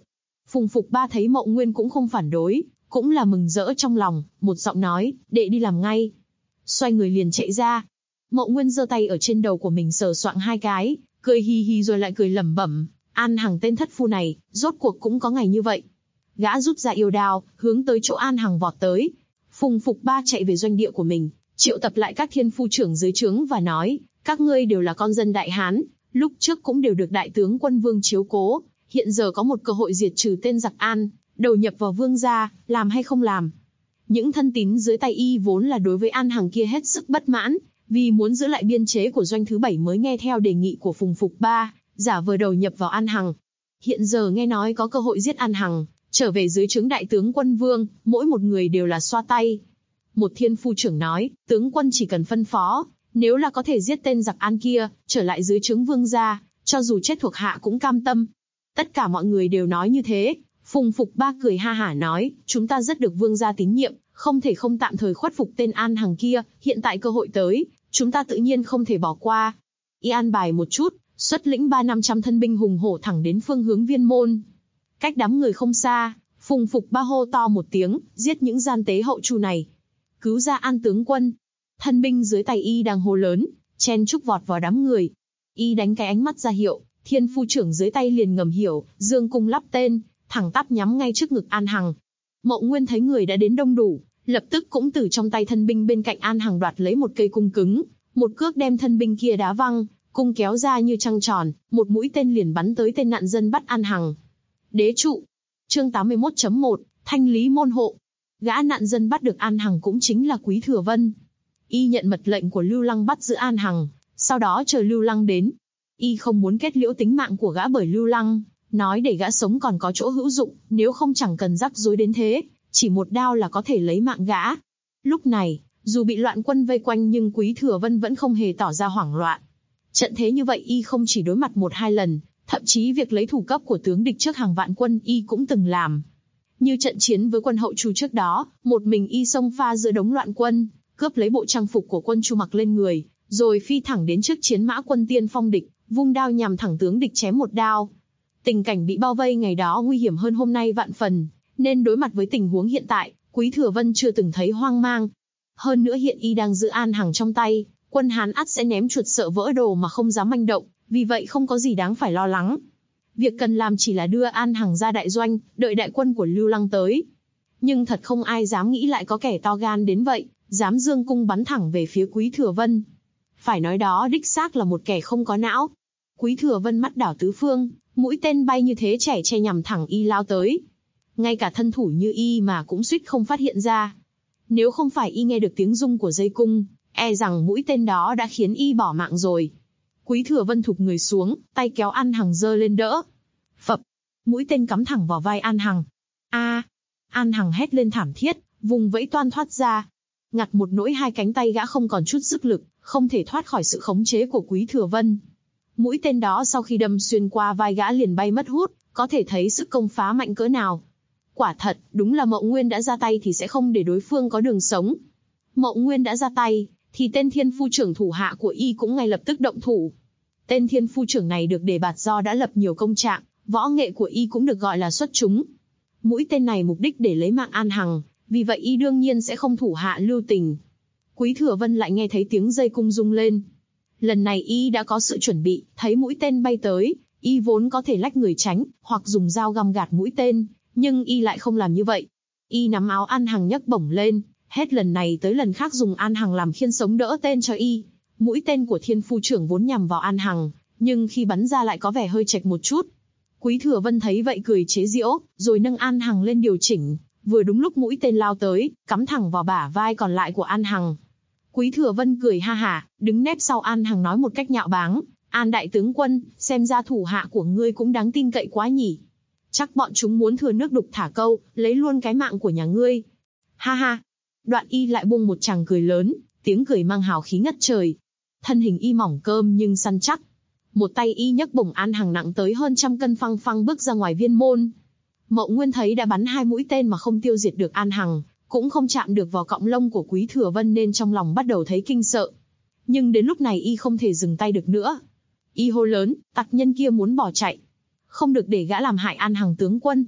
Phùng Phục Ba thấy Mậu Nguyên cũng không phản đối, cũng là mừng rỡ trong lòng, một giọng nói, đệ đi làm ngay. Xoay người liền chạy ra. Mậu Nguyên giơ tay ở trên đầu của mình sờ soạng hai cái, cười hì hì rồi lại cười lẩm bẩm, An Hằng tên thất phu này, rốt cuộc cũng có ngày như vậy. Gã rút ra yêu đao, hướng tới chỗ An Hằng vọt tới. Phùng Phục Ba chạy về doanh địa của mình, triệu tập lại các thiên phu trưởng dưới trướng và nói, các ngươi đều là con dân Đại Hán, lúc trước cũng đều được đại tướng quân Vương chiếu cố, hiện giờ có một cơ hội diệt trừ tên giặc An, đầu nhập vào Vương gia, làm hay không làm. Những thân tín dưới tay y vốn là đối với An Hằng kia hết sức bất mãn, vì muốn giữ lại biên chế của doanh thứ 7 mới nghe theo đề nghị của Phùng Phục Ba, giả vờ đầu nhập vào An Hằng. Hiện giờ nghe nói có cơ hội giết An Hằng, trở về dưới trướng đại tướng quân Vương, mỗi một người đều là xoa tay. Một thiên phu trưởng nói, tướng quân chỉ cần phân phó, nếu là có thể giết tên giặc An kia, trở lại dưới trướng Vương gia, cho dù chết thuộc hạ cũng cam tâm. Tất cả mọi người đều nói như thế. Phùng Phục Ba cười ha hả nói, chúng ta rất được Vương gia tín nhiệm, không thể không tạm thời khuất phục tên An Hằng kia, hiện tại cơ hội tới, chúng ta tự nhiên không thể bỏ qua. Y an bài một chút, xuất lĩnh 300-500 thân binh hùng hổ thẳng đến phương hướng Viên Môn. Cách đám người không xa, Phùng Phục Ba hô to một tiếng, giết những gian tế hậu chu này. Cứu ra An tướng quân. Thân binh dưới tay y đang hô lớn, chen chúc vọt vào đám người. Y đánh cái ánh mắt ra hiệu, thiên phu trưởng dưới tay liền ngầm hiểu, dương cung lắp tên, thẳng tắp nhắm ngay trước ngực An Hằng. Mậu Nguyên thấy người đã đến đông đủ, lập tức cũng từ trong tay thân binh bên cạnh An Hằng đoạt lấy một cây cung cứng, một cước đem thân binh kia đá văng, cung kéo ra như trăng tròn, một mũi tên liền bắn tới tên nạn dân bắt An Hằng. Đế trụ. Chương 81.1, thanh lý môn hộ. Gã nạn dân bắt được An Hằng cũng chính là Quý Thừa Vân. Y nhận mật lệnh của Lưu Lăng bắt giữ An Hằng, sau đó chờ Lưu Lăng đến. Y không muốn kết liễu tính mạng của gã bởi Lưu Lăng, nói để gã sống còn có chỗ hữu dụng, nếu không chẳng cần rắc rối đến thế, chỉ một đao là có thể lấy mạng gã. Lúc này, dù bị loạn quân vây quanh nhưng Quý Thừa Vân vẫn không hề tỏ ra hoảng loạn. Trận thế như vậy y không chỉ đối mặt 1-2 lần, thậm chí việc lấy thủ cấp của tướng địch trước hàng vạn quân y cũng từng làm. Như trận chiến với quân Hậu Chu trước đó, một mình y xông pha giữa đống loạn quân, cướp lấy bộ trang phục của quân Chu mặc lên người, rồi phi thẳng đến trước chiến mã quân tiên phong địch, vung đao nhằm thẳng tướng địch chém một đao. Tình cảnh bị bao vây ngày đó nguy hiểm hơn hôm nay vạn phần, nên đối mặt với tình huống hiện tại, Quý Thừa Vân chưa từng thấy hoang mang. Hơn nữa hiện y đang giữ An Hằng trong tay, quân Hán ắt sẽ ném chuột sợ vỡ đồ mà không dám manh động, vì vậy không có gì đáng phải lo lắng. Việc cần làm chỉ là đưa An Hằng ra đại doanh, đợi đại quân của Lưu Lăng tới. Nhưng thật không ai dám nghĩ lại có kẻ to gan đến vậy, dám dương cung bắn thẳng về phía Quý Thừa Vân. Phải nói đó đích xác là một kẻ không có não. Quý Thừa Vân mắt đảo tứ phương, mũi tên bay như thế trẻ che nhằm thẳng y lao tới. Ngay cả thân thủ như y mà cũng suýt không phát hiện ra. Nếu không phải y nghe được tiếng rung của dây cung, e rằng mũi tên đó đã khiến y bỏ mạng rồi. Quý Thừa Vân thụp người xuống, tay kéo An Hằng giơ lên đỡ. Phập, mũi tên cắm thẳng vào vai An Hằng. An Hằng hét lên thảm thiết, vùng vẫy toan thoát ra. Ngặt một nỗi hai cánh tay gã không còn chút sức lực, không thể thoát khỏi sự khống chế của Quý Thừa Vân. Mũi tên đó sau khi đâm xuyên qua vai gã liền bay mất hút, có thể thấy sức công phá mạnh cỡ nào. Quả thật, đúng là Mậu Nguyên đã ra tay thì sẽ không để đối phương có đường sống. Mậu Nguyên đã ra tay, thì tên thiên phu trưởng thủ hạ của y cũng ngay lập tức động thủ. Tên thiên phu trưởng này được đề bạt do đã lập nhiều công trạng, võ nghệ của y cũng được gọi là xuất chúng. Mũi tên này mục đích để lấy mạng An Hằng, vì vậy y đương nhiên sẽ không thủ hạ lưu tình. Quý Thừa Vân lại nghe thấy tiếng dây cung rung lên. Lần này y đã có sự chuẩn bị, thấy mũi tên bay tới, y vốn có thể lách người tránh, hoặc dùng dao găm gạt mũi tên, nhưng y lại không làm như vậy. Y nắm áo An Hằng nhấc bổng lên, hết lần này tới lần khác dùng An Hằng làm khiên sống đỡ tên cho y. Mũi tên của thiên phu trưởng vốn nhằm vào An Hằng, nhưng khi bắn ra lại có vẻ hơi chệch một chút. Quý Thừa Vân thấy vậy cười chế giễu, rồi nâng An Hằng lên điều chỉnh, vừa đúng lúc mũi tên lao tới, cắm thẳng vào bả vai còn lại của An Hằng. Quý Thừa Vân cười ha hả, đứng nép sau An Hằng nói một cách nhạo báng, An đại tướng quân, xem ra thủ hạ của ngươi cũng đáng tin cậy quá nhỉ. Chắc bọn chúng muốn thừa nước đục thả câu, lấy luôn cái mạng của nhà ngươi. Ha ha. Đoạn y lại buông một tràng cười lớn, tiếng cười mang hào khí ngất trời. Thân hình y mỏng cơm nhưng săn chắc. Một tay y nhấc bổng An Hằng nặng tới hơn 100 cân phăng phăng bước ra ngoài viên môn. Mậu Nguyên thấy đã bắn 2 mũi tên mà không tiêu diệt được An Hằng, cũng không chạm được vào cọng lông của Quý Thừa Vân nên trong lòng bắt đầu thấy kinh sợ. Nhưng đến lúc này y không thể dừng tay được nữa. Y hô lớn, tặc nhân kia muốn bỏ chạy. Không được để gã làm hại An Hằng tướng quân.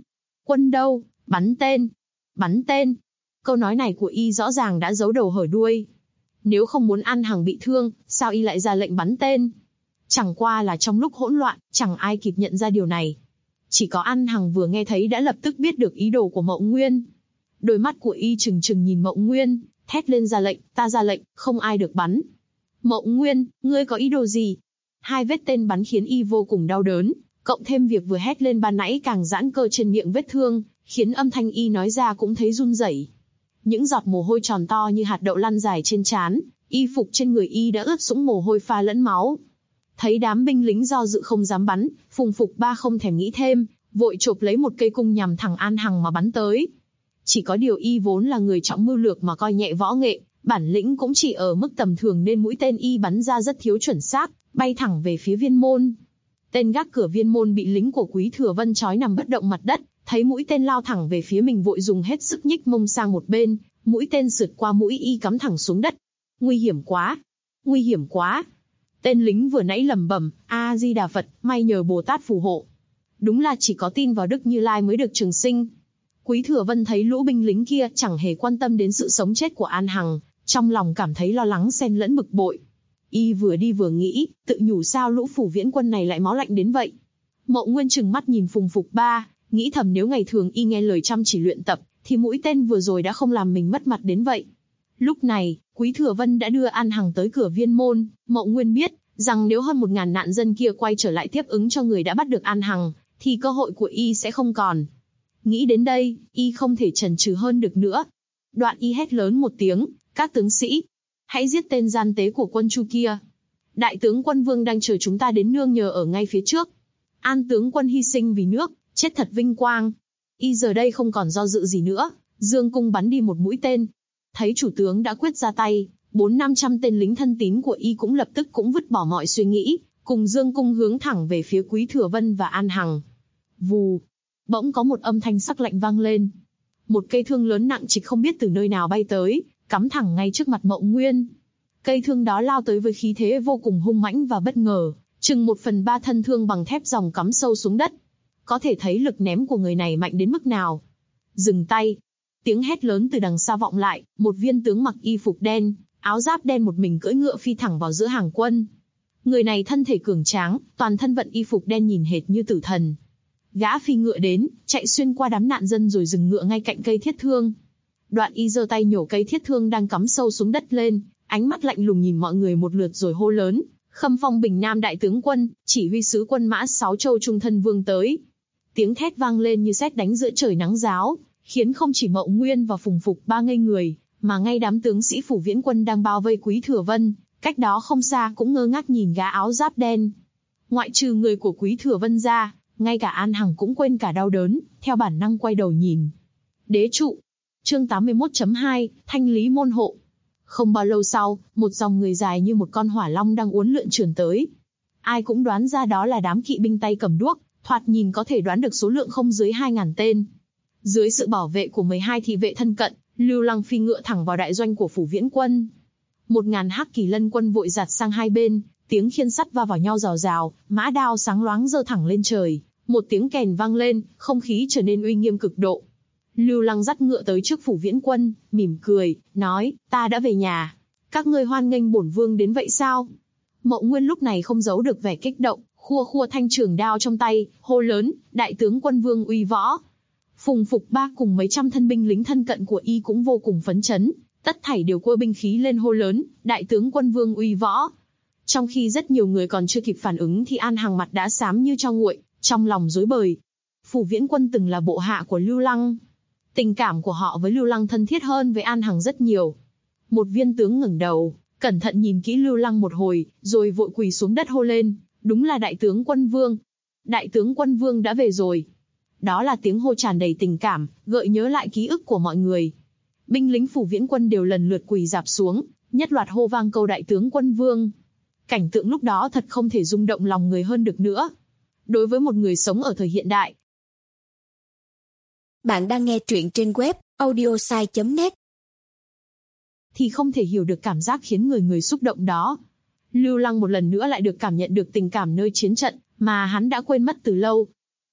Quân đâu? Bắn tên! Bắn tên! Câu nói này của y rõ ràng đã giấu đầu hở đuôi. Nếu không muốn An Hằng bị thương, sao y lại ra lệnh bắn tên? Chẳng qua là trong lúc hỗn loạn, chẳng ai kịp nhận ra điều này. Chỉ có An Hằng vừa nghe thấy đã lập tức biết được ý đồ của Mộng Nguyên. Đôi mắt của y trừng trừng nhìn Mộng Nguyên, thét lên ra lệnh, ta ra lệnh, không ai được bắn. Mộng Nguyên, ngươi có ý đồ gì? Hai vết tên bắn khiến y vô cùng đau đớn, cộng thêm việc vừa hét lên ban nãy càng giãn cơ trên miệng vết thương, khiến âm thanh y nói ra cũng thấy run rẩy. Những giọt mồ hôi tròn to như hạt đậu lăn dài trên trán, y phục trên người y đã ướt sũng mồ hôi pha lẫn máu. Thấy đám binh lính do dự không dám bắn, Phùng Phục Ba không thèm nghĩ thêm, vội chộp lấy một cây cung nhằm thẳng An Hằng mà bắn tới. Chỉ có điều y vốn là người trọng mưu lược mà coi nhẹ võ nghệ, bản lĩnh cũng chỉ ở mức tầm thường nên mũi tên y bắn ra rất thiếu chuẩn xác, bay thẳng về phía viên môn. Tên gác cửa viên môn bị lính của Quý Thừa Vân trói nằm bất động mặt đất, thấy mũi tên lao thẳng về phía mình vội dùng hết sức nhích mông sang một bên, mũi tên sượt qua mũi y cắm thẳng xuống đất. Nguy hiểm quá! Nguy hiểm quá! Tên lính vừa nãy lẩm bẩm, A Di Đà Phật, may nhờ Bồ Tát phù hộ. Đúng là chỉ có tin vào Đức Như Lai mới được trường sinh. Quý Thừa Vân thấy lũ binh lính kia chẳng hề quan tâm đến sự sống chết của An Hằng, trong lòng cảm thấy lo lắng xen lẫn bực bội. Y vừa đi vừa nghĩ, tự nhủ sao lũ Phủ Viễn quân này lại máu lạnh đến vậy. Mộng Nguyên trừng mắt nhìn Phùng Phục Ba, nghĩ thầm nếu ngày thường y nghe lời chăm chỉ luyện tập, thì mũi tên vừa rồi đã không làm mình mất mặt đến vậy. Lúc này, Quý Thừa Vân đã đưa An Hằng tới cửa viên môn. Mộng Nguyên biết rằng nếu hơn 1000 nạn dân kia quay trở lại tiếp ứng cho người đã bắt được An Hằng, thì cơ hội của y sẽ không còn. Nghĩ đến đây, y không thể chần chừ hơn được nữa. Đoạn y hét lớn một tiếng, các tướng sĩ, hãy giết tên gian tế của quân Chu kia. Đại tướng Quân Vương đang chờ chúng ta đến nương nhờ ở ngay phía trước. An tướng quân hy sinh vì nước, chết thật vinh quang. Y giờ đây không còn do dự gì nữa, dương cung bắn đi một mũi tên. Thấy chủ tướng đã quyết ra tay, 400-500 tên lính thân tín của y cũng lập tức cũng vứt bỏ mọi suy nghĩ, cùng dương cung hướng thẳng về phía Quý Thừa Vân và An Hằng. Vù, bỗng có một âm thanh sắc lạnh vang lên. Một cây thương lớn nặng trịch không biết từ nơi nào bay tới, cắm thẳng ngay trước mặt Mộng Nguyên. Cây thương đó lao tới với khí thế vô cùng hung mãnh và bất ngờ, chừng 1/3 thân thương bằng thép ròng cắm sâu xuống đất. Có thể thấy lực ném của người này mạnh đến mức nào. Dừng tay! Tiếng hét lớn từ đằng xa vọng lại, một viên tướng mặc y phục đen, áo giáp đen một mình cưỡi ngựa phi thẳng vào giữa hàng quân. Người này thân thể cường tráng, toàn thân vận y phục đen nhìn hệt như tử thần. Gã phi ngựa đến, chạy xuyên qua đám nạn dân rồi dừng ngựa ngay cạnh cây thiết thương. Đoạn y giơ tay nhổ cây thiết thương đang cắm sâu xuống đất lên, ánh mắt lạnh lùng nhìn mọi người một lượt rồi hô lớn, Khâm phong Bình Nam đại tướng quân, chỉ huy sứ quân mã 6 châu trung thân vương tới. Tiếng thét vang lên như sét đánh giữa trời nắng ráo, khiến không chỉ Mộng Nguyên và Phùng Phục Ba ngây người, mà ngay đám tướng sĩ Phủ Viễn quân đang bao vây Quý Thừa Vân, cách đó không xa cũng ngơ ngác nhìn gã áo giáp đen. Ngoại trừ người của Quý Thừa Vân ra, ngay cả An Hằng cũng quên cả đau đớn, theo bản năng quay đầu nhìn. Đế trụ. Chương 81.2, Thanh lý môn hộ. Không bao lâu sau, một dòng người dài như một con hỏa long đang uốn lượn trườn tới. Ai cũng đoán ra đó là đám kỵ binh tay cầm đuốc, thoạt nhìn có thể đoán được số lượng không dưới 2000 tên. Dưới sự bảo vệ của 12 thị vệ thân cận, Lưu Lăng phi ngựa thẳng vào đại doanh của Phủ Viễn quân. 1000 Hắc Kỳ Lân quân vội giạt sang hai bên, tiếng khiên sắt va vào nhau rào rào, mã đao sáng loáng giơ thẳng lên trời, một tiếng kèn vang lên, không khí trở nên uy nghiêm cực độ. Lưu Lăng dắt ngựa tới trước Phủ Viễn quân, mỉm cười, nói, ta đã về nhà. Các ngươi hoan nghênh bổn vương đến vậy sao? Mộng Nguyên lúc này không giấu được vẻ kích động, khua khua thanh trường đao trong tay, hô lớn, đại tướng Quân Vương uy võ. Phùng Phục Ba cùng mấy trăm thân binh lính thân cận của y cũng vô cùng phấn chấn, tất thảy đều quơ binh khí lên hô lớn, đại tướng Quân Vương uy võ. Trong khi rất nhiều người còn chưa kịp phản ứng thì An Hằng mặt đã xám như tro nguội, trong lòng rối bời. Phủ Viễn quân từng là bộ hạ của Lưu Lăng. Tình cảm của họ với Lưu Lăng thân thiết hơn với An Hằng rất nhiều. Một viên tướng ngẩng đầu, cẩn thận nhìn kỹ Lưu Lăng một hồi, rồi vội quỳ xuống đất hô lên, đúng là đại tướng Quân Vương. Đại tướng Quân Vương đã về rồi. Đó là tiếng hô tràn đầy tình cảm, gợi nhớ lại ký ức của mọi người. Binh lính Phủ Viễn quân đều lần lượt quỳ rạp xuống, nhất loạt hô vang câu đại tướng Quân Vương. Cảnh tượng lúc đó thật không thể rung động lòng người hơn được nữa. Đối với một người sống ở thời hiện đại. Bạn đang nghe truyện trên web audiosai.net. Thì không thể hiểu được cảm giác khiến người xúc động đó. Lưu Lăng một lần nữa lại được cảm nhận được tình cảm nơi chiến trận, mà hắn đã quên mất từ lâu.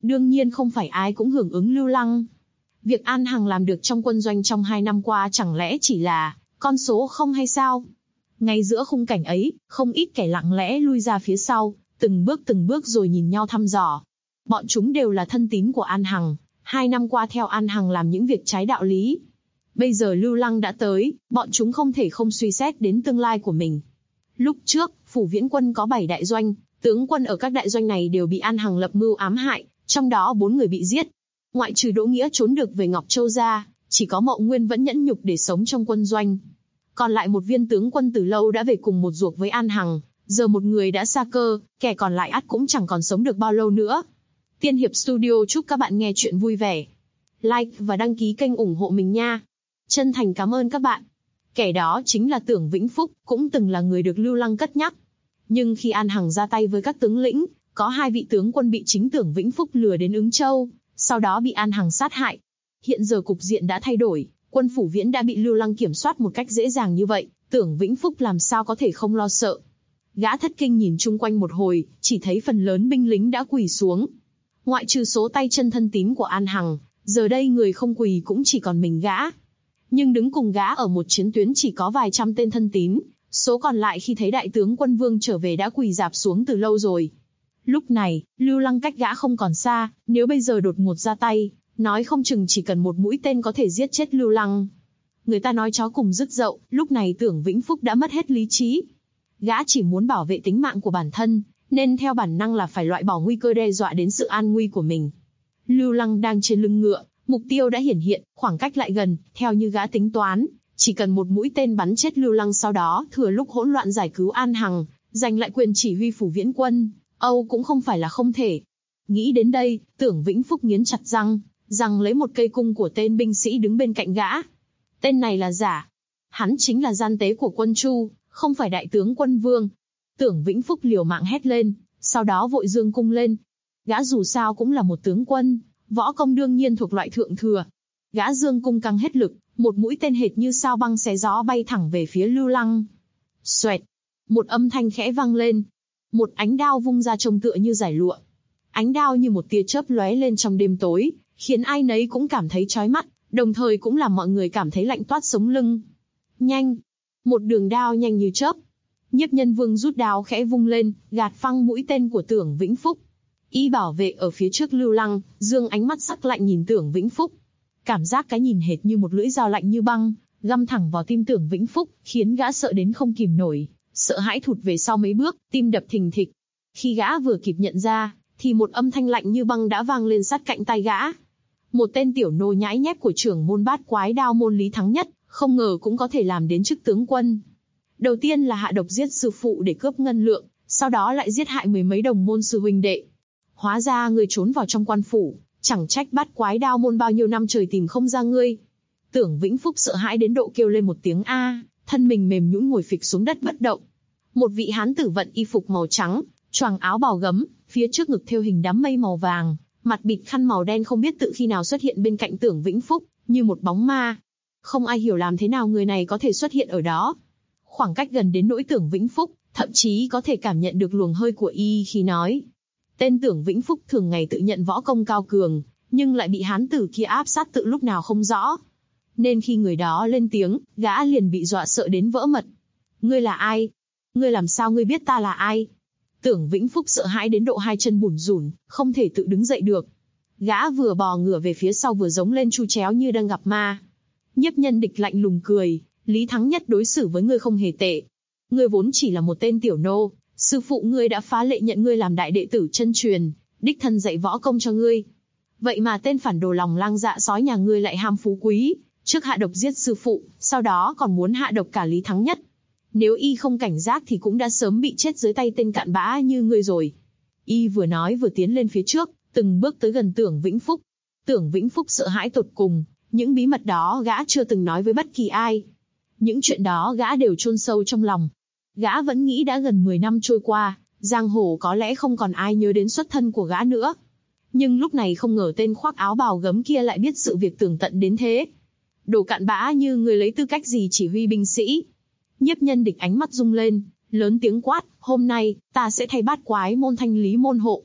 Đương nhiên không phải ai cũng hưởng ứng Lưu Lăng. Việc An Hằng làm được trong quân doanh trong 2 năm qua chẳng lẽ chỉ là con số không hay sao? Ngay giữa khung cảnh ấy, không ít kẻ lặng lẽ lui ra phía sau, từng bước rồi nhìn nhau thăm dò. Bọn chúng đều là thân tín của An Hằng, 2 năm qua theo An Hằng làm những việc trái đạo lý. Bây giờ Lưu Lăng đã tới, bọn chúng không thể không suy xét đến tương lai của mình. Lúc trước, Phủ Viễn Quân có 7 đại doanh, tướng quân ở các đại doanh này đều bị An Hằng lập mưu ám hại, trong đó 4 người bị giết. Ngoại trừ Đỗ Nghĩa trốn được về Ngọc Châu ra, chỉ có Mậu Nguyên vẫn nhẫn nhục để sống trong quân doanh. Còn lại một viên tướng quân từ lâu đã về cùng một ruột với An Hằng, giờ một người đã xa cơ, kẻ còn lại ắt cũng chẳng còn sống được bao lâu nữa. Tiên Hiệp Studio chúc các bạn nghe chuyện vui vẻ. Like và đăng ký kênh ủng hộ mình nha. Chân thành cảm ơn các bạn. Kẻ đó chính là Tưởng Vĩnh Phúc, cũng từng là người được Lưu Lăng cất nhắc. Nhưng khi An Hằng ra tay với các tướng lĩnh, có 2 vị tướng quân bị chính Tưởng Vĩnh Phúc lừa đến Ứng Châu, sau đó bị An Hằng sát hại. Hiện giờ cục diện đã thay đổi, quân Phủ Viễn đã bị Lưu Lăng kiểm soát một cách dễ dàng như vậy, Tưởng Vĩnh Phúc làm sao có thể không lo sợ. Gã thất kinh nhìn chung quanh một hồi, chỉ thấy phần lớn binh lính đã quỳ xuống. Ngoại trừ số tay chân thân tín của An Hằng, giờ đây người không quỳ cũng chỉ còn mình gã. Nhưng đứng cùng gã ở một chiến tuyến chỉ có vài trăm tên thân tín, số còn lại khi thấy đại tướng quân Vương trở về đã quỳ rạp xuống từ lâu rồi. Lúc này, Lưu Lăng cách gã không còn xa, nếu bây giờ đột ngột ra tay, nói không chừng chỉ cần một mũi tên có thể giết chết Lưu Lăng. Người ta nói chó cùng rứt dậu, lúc này Tưởng Vĩnh Phúc đã mất hết lý trí. Gã chỉ muốn bảo vệ tính mạng của bản thân, nên theo bản năng là phải loại bỏ nguy cơ đe dọa đến sự an nguy của mình. Lưu Lăng đang trên lưng ngựa, mục tiêu đã hiển hiện, khoảng cách lại gần, theo như gã tính toán, chỉ cần một mũi tên bắn chết Lưu Lăng sau đó thừa lúc hỗn loạn giải cứu An Hằng, giành lại quyền chỉ huy Phủ Viễn Quân, Âu cũng không phải là không thể. Nghĩ đến đây, Tưởng Vĩnh Phúc nghiến chặt răng lấy một cây cung của tên binh sĩ đứng bên cạnh gã. Tên này là giả. Hắn chính là gian tế của quân Chu, không phải đại tướng quân Vương. Tưởng Vĩnh Phúc liều mạng hét lên, sau đó vội giương cung lên. Gã dù sao cũng là một tướng quân, võ công đương nhiên thuộc loại thượng thừa. Gã giương cung căng hết lực, một mũi tên hệt như sao băng xé gió bay thẳng về phía Lưu Lăng. Xoẹt, một âm thanh khẽ vang lên. Một ánh đao vung ra trông tựa như giải lụa. Ánh đao như một tia chớp lóe lên trong đêm tối, khiến ai nấy cũng cảm thấy chói mắt, đồng thời cũng làm mọi người cảm thấy lạnh toát sống lưng. Nhanh! Một đường đao nhanh như chớp. Nhiếp Nhân Vương rút đao khẽ vung lên, gạt phăng mũi tên của Tưởng Vĩnh Phúc. Y bảo vệ ở phía trước Lưu Lăng, dương ánh mắt sắc lạnh nhìn Tưởng Vĩnh Phúc. Cảm giác cái nhìn hệt như một lưỡi dao lạnh như băng, găm thẳng vào tim Tưởng Vĩnh Phúc, khiến gã sợ đến không kìm nổi, sợ hãi thụt về sau mấy bước, tim đập thình thịch. Khi gã vừa kịp nhận ra, thì một âm thanh lạnh như băng đã vang lên sát cạnh tai gã. Một tên tiểu nô nhãi nhép của trưởng môn Bát Quái Đao môn Lý Thắng Nhất, không ngờ cũng có thể làm đến chức tướng quân. Đầu tiên là hạ độc giết sư phụ để cướp ngân lượng, sau đó lại giết hại 10 mấy đồng môn sư huynh đệ. Hóa ra ngươi trốn vào trong quan phủ, chẳng trách Bát Quái Đao môn bao nhiêu năm trời tìm không ra ngươi. Tưởng Vĩnh Phúc sợ hãi đến độ kêu lên một tiếng a, thân mình mềm nhũn ngồi phịch xuống đất bất động. Một vị hán tử vận y phục màu trắng, choàng áo bào gấm, phía trước ngực thêu hình đám mây màu vàng, mặt bịt khăn màu đen không biết tự khi nào xuất hiện bên cạnh Tưởng Vĩnh Phúc, như một bóng ma. Không ai hiểu làm thế nào người này có thể xuất hiện ở đó. Khoảng cách gần đến nỗi Tưởng Vĩnh Phúc, thậm chí có thể cảm nhận được luồng hơi của y khi nói. Tên Tưởng Vĩnh Phúc thường ngày tự nhận võ công cao cường, nhưng lại bị hán tử kia áp sát tự lúc nào không rõ. Nên khi người đó lên tiếng, gã liền bị dọa sợ đến vỡ mật. Ngươi là ai? Ngươi làm sao ngươi biết ta là ai? Tưởng Vĩnh Phúc sợ hãi đến độ hai chân bủn rủn, không thể tự đứng dậy được. Gã vừa bò ngửa về phía sau vừa giống lên chu chéo như đang gặp ma. Nhiếp Nhân Địch lạnh lùng cười, Lý Thắng Nhất đối xử với ngươi không hề tệ. Ngươi vốn chỉ là một tên tiểu nô, sư phụ ngươi đã phá lệ nhận ngươi làm đại đệ tử chân truyền, đích thân dạy võ công cho ngươi. Vậy mà tên phản đồ lòng lang dạ sói nhà ngươi lại ham phú quý, trước hạ độc giết sư phụ, sau đó còn muốn hạ độc cả Lý Thắng Nhất. Nếu y không cảnh giác thì cũng đã sớm bị chết dưới tay tên cặn bã như ngươi rồi. Y vừa nói vừa tiến lên phía trước, từng bước tới gần Tưởng Vĩnh Phúc. Tưởng Vĩnh Phúc sợ hãi tột cùng, những bí mật đó gã chưa từng nói với bất kỳ ai. Những chuyện đó gã đều chôn sâu trong lòng. Gã vẫn nghĩ đã gần 10 năm trôi qua, giang hồ có lẽ không còn ai nhớ đến xuất thân của gã nữa. Nhưng lúc này không ngờ tên khoác áo bào gấm kia lại biết sự việc tường tận đến thế. Đồ cặn bã như người lấy tư cách gì chỉ huy binh sĩ? Nhiếp Nhân Địch ánh mắt rung lên, lớn tiếng quát, hôm nay, ta sẽ thay Bát Quái môn thanh lý môn hộ.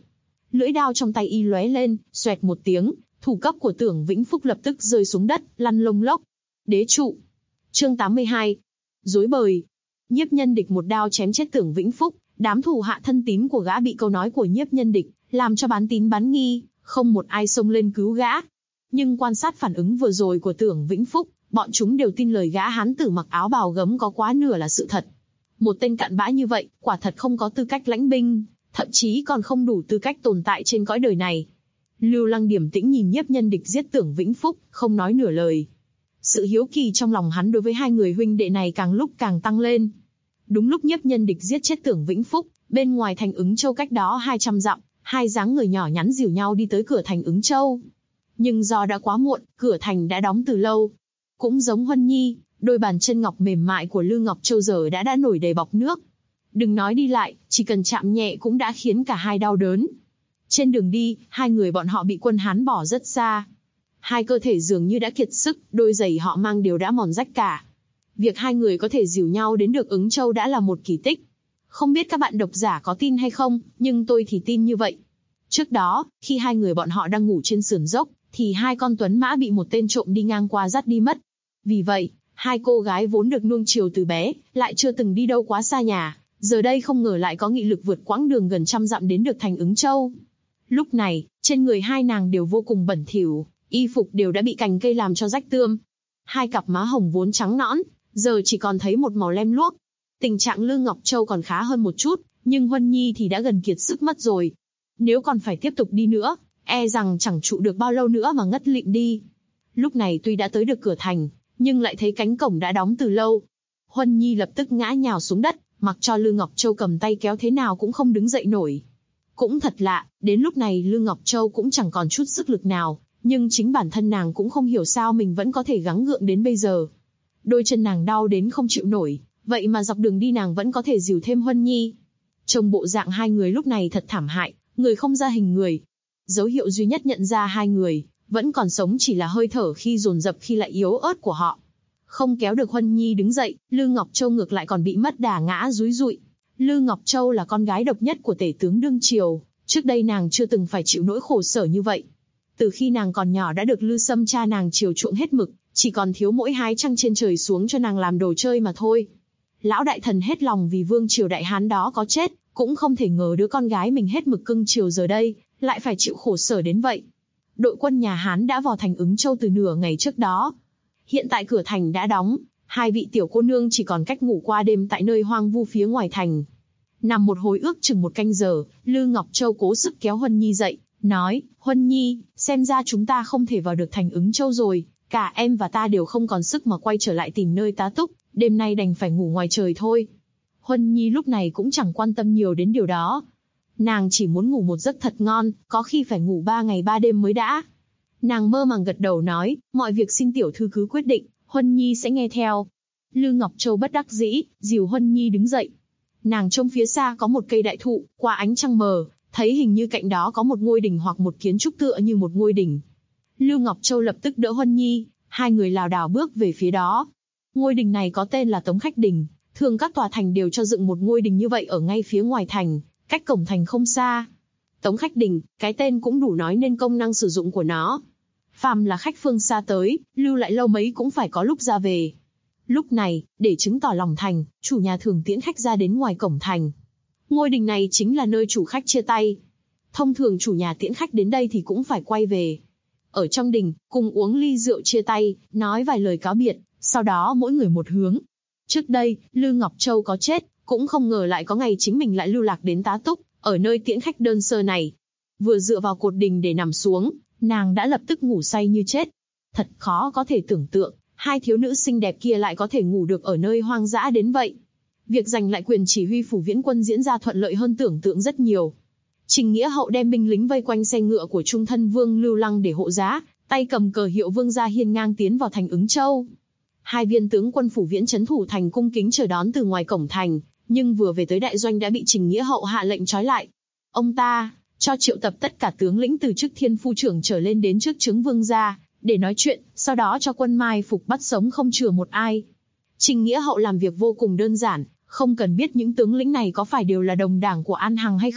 Lưỡi đao trong tay y lóe lên, xoẹt một tiếng, thủ cấp của Tưởng Vĩnh Phúc lập tức rơi xuống đất, lăn lông lốc. Đế trụ. Chương 82. Rối bời. Nhiếp Nhân Địch một đao chém chết Tưởng Vĩnh Phúc, đám thủ hạ thân tín của gã bị câu nói của Nhiếp Nhân Địch làm cho bán tín bán nghi, không một ai xông lên cứu gã. Nhưng quan sát phản ứng vừa rồi của Tưởng Vĩnh Phúc, bọn chúng đều tin lời gã hán tử mặc áo bào gấm có quá nửa là sự thật. Một tên cặn bã như vậy, quả thật không có tư cách lãnh binh, thậm chí còn không đủ tư cách tồn tại trên cõi đời này. Lưu Lăng điềm tĩnh nhìn Nhiếp Nhân Địch giết Tưởng Vĩnh Phúc, không nói nửa lời. Sự hiếu kỳ trong lòng hắn đối với hai người huynh đệ này càng lúc càng tăng lên. Đúng lúc Nhiếp Nhân Địch giết chết Tưởng Vĩnh Phúc, bên ngoài thành Ứng Châu cách đó 200 dặm, hai dáng người nhỏ nhắn dìu nhau đi tới cửa thành Ứng Châu. Nhưng do đã quá muộn, cửa thành đã đóng từ lâu. Cũng giống Huân Nhi, đôi bàn chân ngọc mềm mại của Lư Ngọc Châu giờ đã nổi đầy bọt nước. Đừng nói đi lại, chỉ cần chạm nhẹ cũng đã khiến cả hai đau đớn. Trên đường đi, hai người bọn họ bị quân Hán bỏ rất xa. Hai cơ thể dường như đã kiệt sức, đôi giày họ mang đều đã mòn rách cả. Việc hai người có thể dìu nhau đến được Ứng Châu đã là một kỳ tích. Không biết các bạn độc giả có tin hay không, nhưng tôi thì tin như vậy. Trước đó, khi hai người bọn họ đang ngủ trên sườn dốc, thì hai con tuấn mã bị một tên trộm đi ngang qua dắt đi mất. Vì vậy, hai cô gái vốn được nuông chiều từ bé, lại chưa từng đi đâu quá xa nhà, giờ đây không ngờ lại có nghị lực vượt quãng đường gần 100 dặm đến được thành Ứng Châu. Lúc này, trên người hai nàng đều vô cùng bẩn thỉu, y phục đều đã bị cành cây làm cho rách tươm. Hai cặp má hồng vốn trắng nõn, giờ chỉ còn thấy một màu lem luốc. Tình trạng Lư Ngọc Châu còn khá hơn một chút, nhưng Huân Nhi thì đã gần kiệt sức mất rồi. Nếu còn phải tiếp tục đi nữa, e rằng chẳng trụ được bao lâu nữa mà ngất lịm đi. Lúc này tuy đã tới được cửa thành, nhưng lại thấy cánh cổng đã đóng từ lâu. Huân Nhi lập tức ngã nhào xuống đất, mặc cho Lư Ngọc Châu cầm tay kéo thế nào cũng không đứng dậy nổi. Cũng thật lạ, đến lúc này Lư Ngọc Châu cũng chẳng còn chút sức lực nào, nhưng chính bản thân nàng cũng không hiểu sao mình vẫn có thể gắng gượng đến bây giờ. Đôi chân nàng đau đến không chịu nổi, vậy mà dọc đường đi nàng vẫn có thể dìu thêm Huân Nhi. Trông bộ dạng hai người lúc này thật thảm hại, người không ra hình người. Dấu hiệu duy nhất nhận ra hai người vẫn còn sống chỉ là hơi thở khi dồn dập khi lại yếu ớt của họ. Không kéo được Huân Nhi đứng dậy, Lư Ngọc Châu ngược lại còn bị mất đà ngã dúi dụi. Lư Ngọc Châu là con gái độc nhất của tể tướng đương triều, trước đây nàng chưa từng phải chịu nỗi khổ sở như vậy. Từ khi nàng còn nhỏ đã được Lư Sâm cha nàng chiều chuộng hết mực, chỉ còn thiếu mỗi hái trăng trên trời xuống cho nàng làm đồ chơi mà thôi. Lão đại thần hết lòng vì vương triều đại hán đó có chết, cũng không thể ngờ đứa con gái mình hết mực cưng chiều giờ đây lại phải chịu khổ sở đến vậy. Đội quân nhà Hán đã vào thành Ứng Châu từ nửa ngày trước đó. Hiện tại cửa thành đã đóng, hai vị tiểu cô nương chỉ còn cách ngủ qua đêm tại nơi hoang vu phía ngoài thành. Nằm một hồi ước chừng một canh giờ, Lư Ngọc Châu cố sức kéo Huân Nhi dậy, nói: Huân Nhi, xem ra chúng ta không thể vào được thành Ứng Châu rồi, cả em và ta đều không còn sức mà quay trở lại tìm nơi tá túc, đêm nay đành phải ngủ ngoài trời thôi. Huân Nhi lúc này cũng chẳng quan tâm nhiều đến điều đó. Nàng chỉ muốn ngủ một giấc thật ngon, có khi phải ngủ 3 ngày 3 đêm mới đã. Nàng mơ màng gật đầu nói: mọi việc xin tiểu thư cứ quyết định, Huân Nhi sẽ nghe theo. Lư Ngọc Châu bất đắc dĩ, dìu Huân Nhi đứng dậy. Nàng trông phía xa có một cây đại thụ, qua ánh trăng mờ, thấy hình như cạnh đó có một ngôi đình hoặc một kiến trúc tựa như một ngôi đình. Lư Ngọc Châu lập tức đỡ Huân Nhi, hai người lảo đảo bước về phía đó. Ngôi đình này có tên là Tống Khách Đình, thường các tòa thành đều cho dựng một ngôi đình như vậy ở ngay phía ngoài thành, cách cổng thành không xa. Tống Khách Đình, cái tên cũng đủ nói nên công năng sử dụng của nó. Phàm là khách phương xa tới, lưu lại lâu mấy cũng phải có lúc ra về. Lúc này, để chứng tỏ lòng thành, chủ nhà thường tiễn khách ra đến ngoài cổng thành. Ngôi đình này chính là nơi chủ khách chia tay. Thông thường chủ nhà tiễn khách đến đây thì cũng phải quay về. Ở trong đình, cùng uống ly rượu chia tay, nói vài lời cáo biệt, sau đó mỗi người một hướng. Trước đây, Lư Ngọc Châu có chết, cũng không ngờ lại có ngày chính mình lại lưu lạc đến tá túc, ở nơi tiễn khách đơn sơ này. Vừa dựa vào cột đình để nằm xuống, nàng đã lập tức ngủ say như chết. Thật khó có thể tưởng tượng, hai thiếu nữ xinh đẹp kia lại có thể ngủ được ở nơi hoang dã đến vậy. Việc giành lại quyền chỉ huy phủ viễn quân diễn ra thuận lợi hơn tưởng tượng rất nhiều. Trình Nghĩa Hậu đem binh lính vây quanh xe ngựa của trung thân vương Lưu Lăng để hộ giá, tay cầm cờ hiệu vương gia hiên ngang tiến vào thành Ứng Châu. Hai viên tướng quân phủ viễn trấn thủ thành cung kính chờ đón từ ngoài cổng thành, nhưng vừa về tới đại doanh đã bị Trình Nghĩa Hậu hạ lệnh trói lại. Ông ta cho triệu tập tất cả tướng lĩnh từ chức thiên phu trưởng trở lên đến trước trướng vương gia để nói chuyện, sau đó cho quân mai phục bắt sống không chừa một ai. Trình Nghĩa Hậu làm việc vô cùng đơn giản, không cần biết những tướng lĩnh này có phải đều là đồng đảng của An Hằng hay không,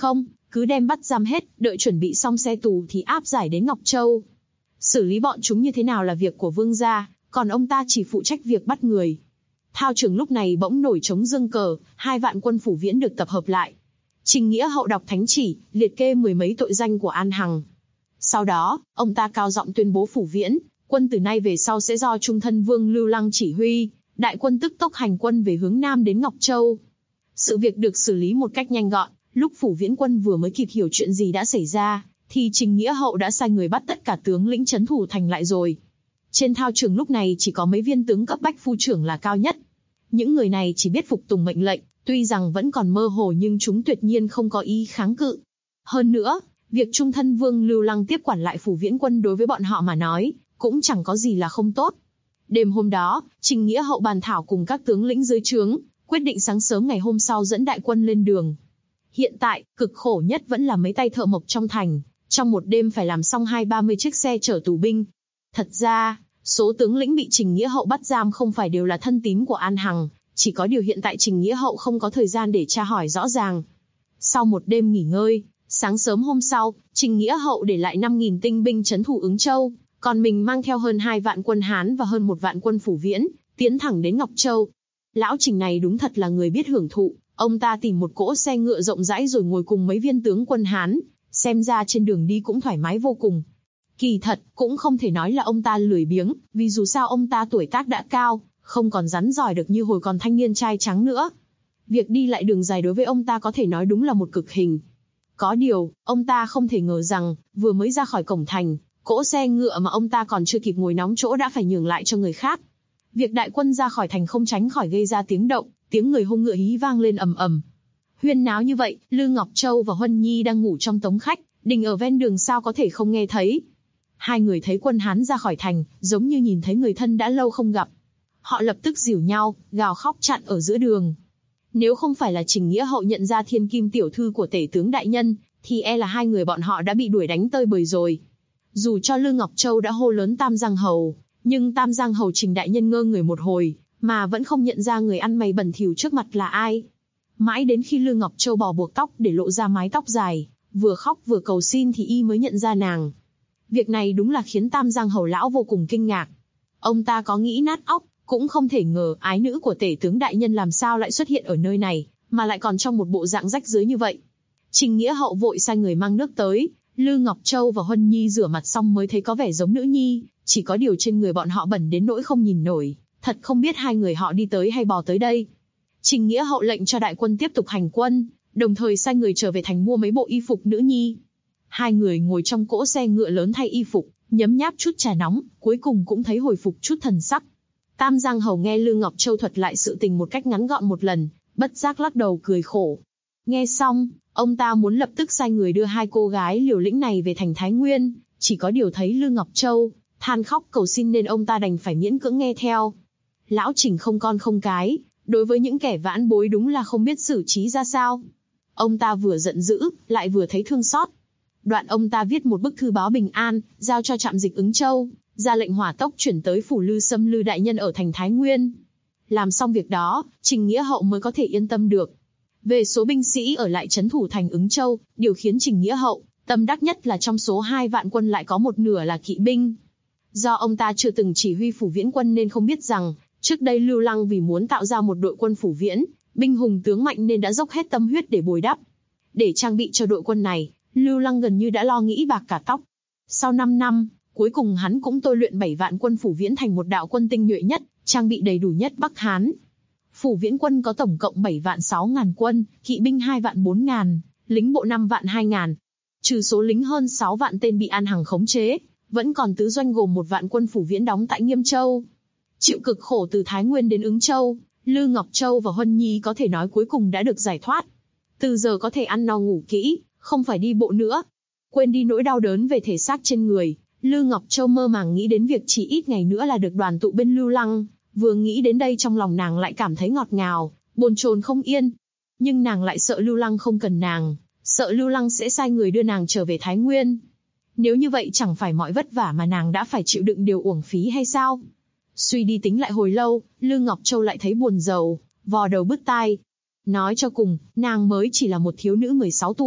cứ đem bắt giam hết, đợi chuẩn bị xong xe tù thì áp giải đến Ngọc Châu. Xử lý bọn chúng như thế nào là việc của vương gia, còn ông ta chỉ phụ trách việc bắt người. Thao trường lúc này bỗng nổi trống dương cờ, 2 vạn quân Phủ Viễn được tập hợp lại. Trình Nghĩa Hậu đọc thánh chỉ, liệt kê 10 mấy tội danh của An Hằng. Sau đó, ông ta cao giọng tuyên bố Phủ Viễn, quân từ nay về sau sẽ do Trung Thân Vương Lưu Lăng chỉ huy, đại quân tức tốc hành quân về hướng Nam đến Ngọc Châu. Sự việc được xử lý một cách nhanh gọn, lúc Phủ Viễn quân vừa mới kịp hiểu chuyện gì đã xảy ra, thì Trình Nghĩa Hậu đã sai người bắt tất cả tướng lĩnh trấn thủ thành lại rồi. Trên thao trường lúc này chỉ có mấy viên tướng cấp bách phu trưởng là cao nhất. Những người này chỉ biết phục tùng mệnh lệnh, tuy rằng vẫn còn mơ hồ nhưng chúng tuyệt nhiên không có ý kháng cự. Hơn nữa, việc Trung Thân Vương Lưu Lăng tiếp quản lại Phủ Viễn quân đối với bọn họ mà nói, cũng chẳng có gì là không tốt. Đêm hôm đó, Trình Nghĩa Hậu bàn thảo cùng các tướng lĩnh dưới trướng, quyết định sáng sớm ngày hôm sau dẫn đại quân lên đường. Hiện tại, cực khổ nhất vẫn là mấy tay thợ mộc trong thành, trong một đêm phải làm xong 20-30 chiếc xe chở tù binh. Thật ra, số tướng lĩnh bị Trình Nghĩa Hậu bắt giam không phải đều là thân tín của An Hằng, chỉ có điều hiện tại Trình Nghĩa Hậu không có thời gian để tra hỏi rõ ràng. Sau một đêm nghỉ ngơi, sáng sớm hôm sau, Trình Nghĩa Hậu để lại 5.000 tinh binh trấn thủ Ứng Châu, còn mình mang theo hơn 2 vạn quân Hán và hơn 1 vạn quân Phủ Viễn, tiến thẳng đến Ngọc Châu. Lão Trình này đúng thật là người biết hưởng thụ, ông ta tìm một cỗ xe ngựa rộng rãi rồi ngồi cùng mấy viên tướng quân Hán, xem ra trên đường đi cũng thoải mái vô cùng. Kỳ thật, cũng không thể nói là ông ta lười biếng, vì dù sao ông ta tuổi tác đã cao, không còn rắn rỏi được như hồi còn thanh niên trai trắng nữa. Việc đi lại đường dài đối với ông ta có thể nói đúng là một cực hình. Có điều, ông ta không thể ngờ rằng, vừa mới ra khỏi cổng thành, cỗ xe ngựa mà ông ta còn chưa kịp ngồi nóng chỗ đã phải nhường lại cho người khác. Việc đại quân ra khỏi thành không tránh khỏi gây ra tiếng động, tiếng người hung ngựa hí vang lên ầm ầm. Huyên náo như vậy, Lư Ngọc Châu và Huân Nhi đang ngủ trong tống khách, đình ở ven đường sao có thể không nghe thấy. Hai người thấy quân Hán ra khỏi thành, giống như nhìn thấy người thân đã lâu không gặp. Họ lập tức giỉu nhau, gào khóc chặn ở giữa đường. Nếu không phải là Trình Nghĩa Hậu nhận ra thiên kim tiểu thư của tể tướng đại nhân, thì e là hai người bọn họ đã bị đuổi đánh tơi bời rồi. Dù cho Lư Ngọc Châu đã hô lớn Tam Giang Hầu, nhưng Tam Giang Hầu Trình đại nhân ngơ người một hồi, mà vẫn không nhận ra người ăn mày bẩn thỉu trước mặt là ai. Mãi đến khi Lư Ngọc Châu bỏ buộc tóc để lộ ra mái tóc dài, vừa khóc vừa cầu xin thì y mới nhận ra nàng. Việc này đúng là khiến Tam Giang Hầu lão vô cùng kinh ngạc. Ông ta có nghĩ nát óc, cũng không thể ngờ ái nữ của tể tướng đại nhân làm sao lại xuất hiện ở nơi này, mà lại còn trong một bộ dạng rách rưới như vậy. Trình Nghĩa Hậu vội sai người mang nước tới, Lư Ngọc Châu và Huân Nhi rửa mặt xong mới thấy có vẻ giống nữ nhi, chỉ có điều trên người bọn họ bẩn đến nỗi không nhìn nổi, thật không biết hai người họ đi tới hay bò tới đây. Trình Nghĩa Hậu lệnh cho đại quân tiếp tục hành quân, đồng thời sai người trở về thành mua mấy bộ y phục nữ nhi. Hai người ngồi trong cỗ xe ngựa lớn thay y phục, nhấm nháp chút trà nóng, cuối cùng cũng thấy hồi phục chút thần sắc. Tam Giang Hầu nghe Lư Ngọc Châu thuật lại sự tình một cách ngắn gọn một lần, bất giác lắc đầu cười khổ. Nghe xong, ông ta muốn lập tức sai người đưa hai cô gái liều lĩnh này về thành Thái Nguyên, chỉ có điều thấy Lư Ngọc Châu than khóc cầu xin nên ông ta đành phải miễn cưỡng nghe theo. Lão Trình không con không cái, đối với những kẻ vãn bối đúng là không biết xử trí ra sao. Ông ta vừa giận dữ, lại vừa thấy thương xót. Đoạn ông ta viết một bức thư báo bình an, giao cho trạm dịch Ứng Châu, ra lệnh hỏa tốc chuyển tới phủ Lư Sâm Lư đại nhân ở thành Thái Nguyên. Làm xong việc đó, Trình Nghĩa Hậu mới có thể yên tâm được. Về số binh sĩ ở lại trấn thủ thành Ứng Châu, điều khiến Trình Nghĩa Hậu tâm đắc nhất là trong số 2 vạn quân lại có một nửa là kỵ binh. Do ông ta chưa từng chỉ huy Phủ Viễn quân nên không biết rằng, trước đây Lưu Lăng vì muốn tạo ra một đội quân Phủ Viễn, binh hùng tướng mạnh nên đã dốc hết tâm huyết để bồi đắp. Để trang bị cho đội quân này, Lưu Lăng gần như đã lo nghĩ bạc cả tóc. Sau 5 năm, cuối cùng hắn cũng tôi luyện 7 vạn quân Phủ Viễn thành một đạo quân tinh nhuệ nhất, trang bị đầy đủ nhất Bắc Hán. Phủ Viễn quân có tổng cộng 7 vạn 6 ngàn quân, kỵ binh 2 vạn 4 ngàn, lính bộ 5 vạn 2 ngàn. Trừ số lính hơn 6 vạn tên bị An Hằng khống chế, vẫn còn tứ doanh gồm 1 vạn quân Phủ Viễn đóng tại Nghiêm Châu. Chịu cực khổ từ Thái Nguyên đến Ứng Châu, Lư Ngọc Châu và Huân Nhi có thể nói cuối cùng đã được giải thoát. Từ giờ có thể ăn no ngủ kỹ, không phải đi bộ nữa. Quên đi nỗi đau đớn về thể xác trên người, Lư Ngọc Châu mơ màng nghĩ đến việc chỉ ít ngày nữa là được đoàn tụ bên Lưu Lăng. Vừa nghĩ đến đây trong lòng nàng lại cảm thấy ngọt ngào, bồn chồn không yên. Nhưng nàng lại sợ Lưu Lăng không cần nàng, sợ Lưu Lăng sẽ sai người đưa nàng trở về Thái Nguyên. Nếu như vậy chẳng phải mọi vất vả mà nàng đã phải chịu đựng đều uổng phí hay sao? Suy đi tính lại hồi lâu, Lư Ngọc Châu lại thấy buồn rầu, vò đầu bứt tai. Nói cho cùng, nàng mới chỉ là một thiếu nữ 16 tuổi,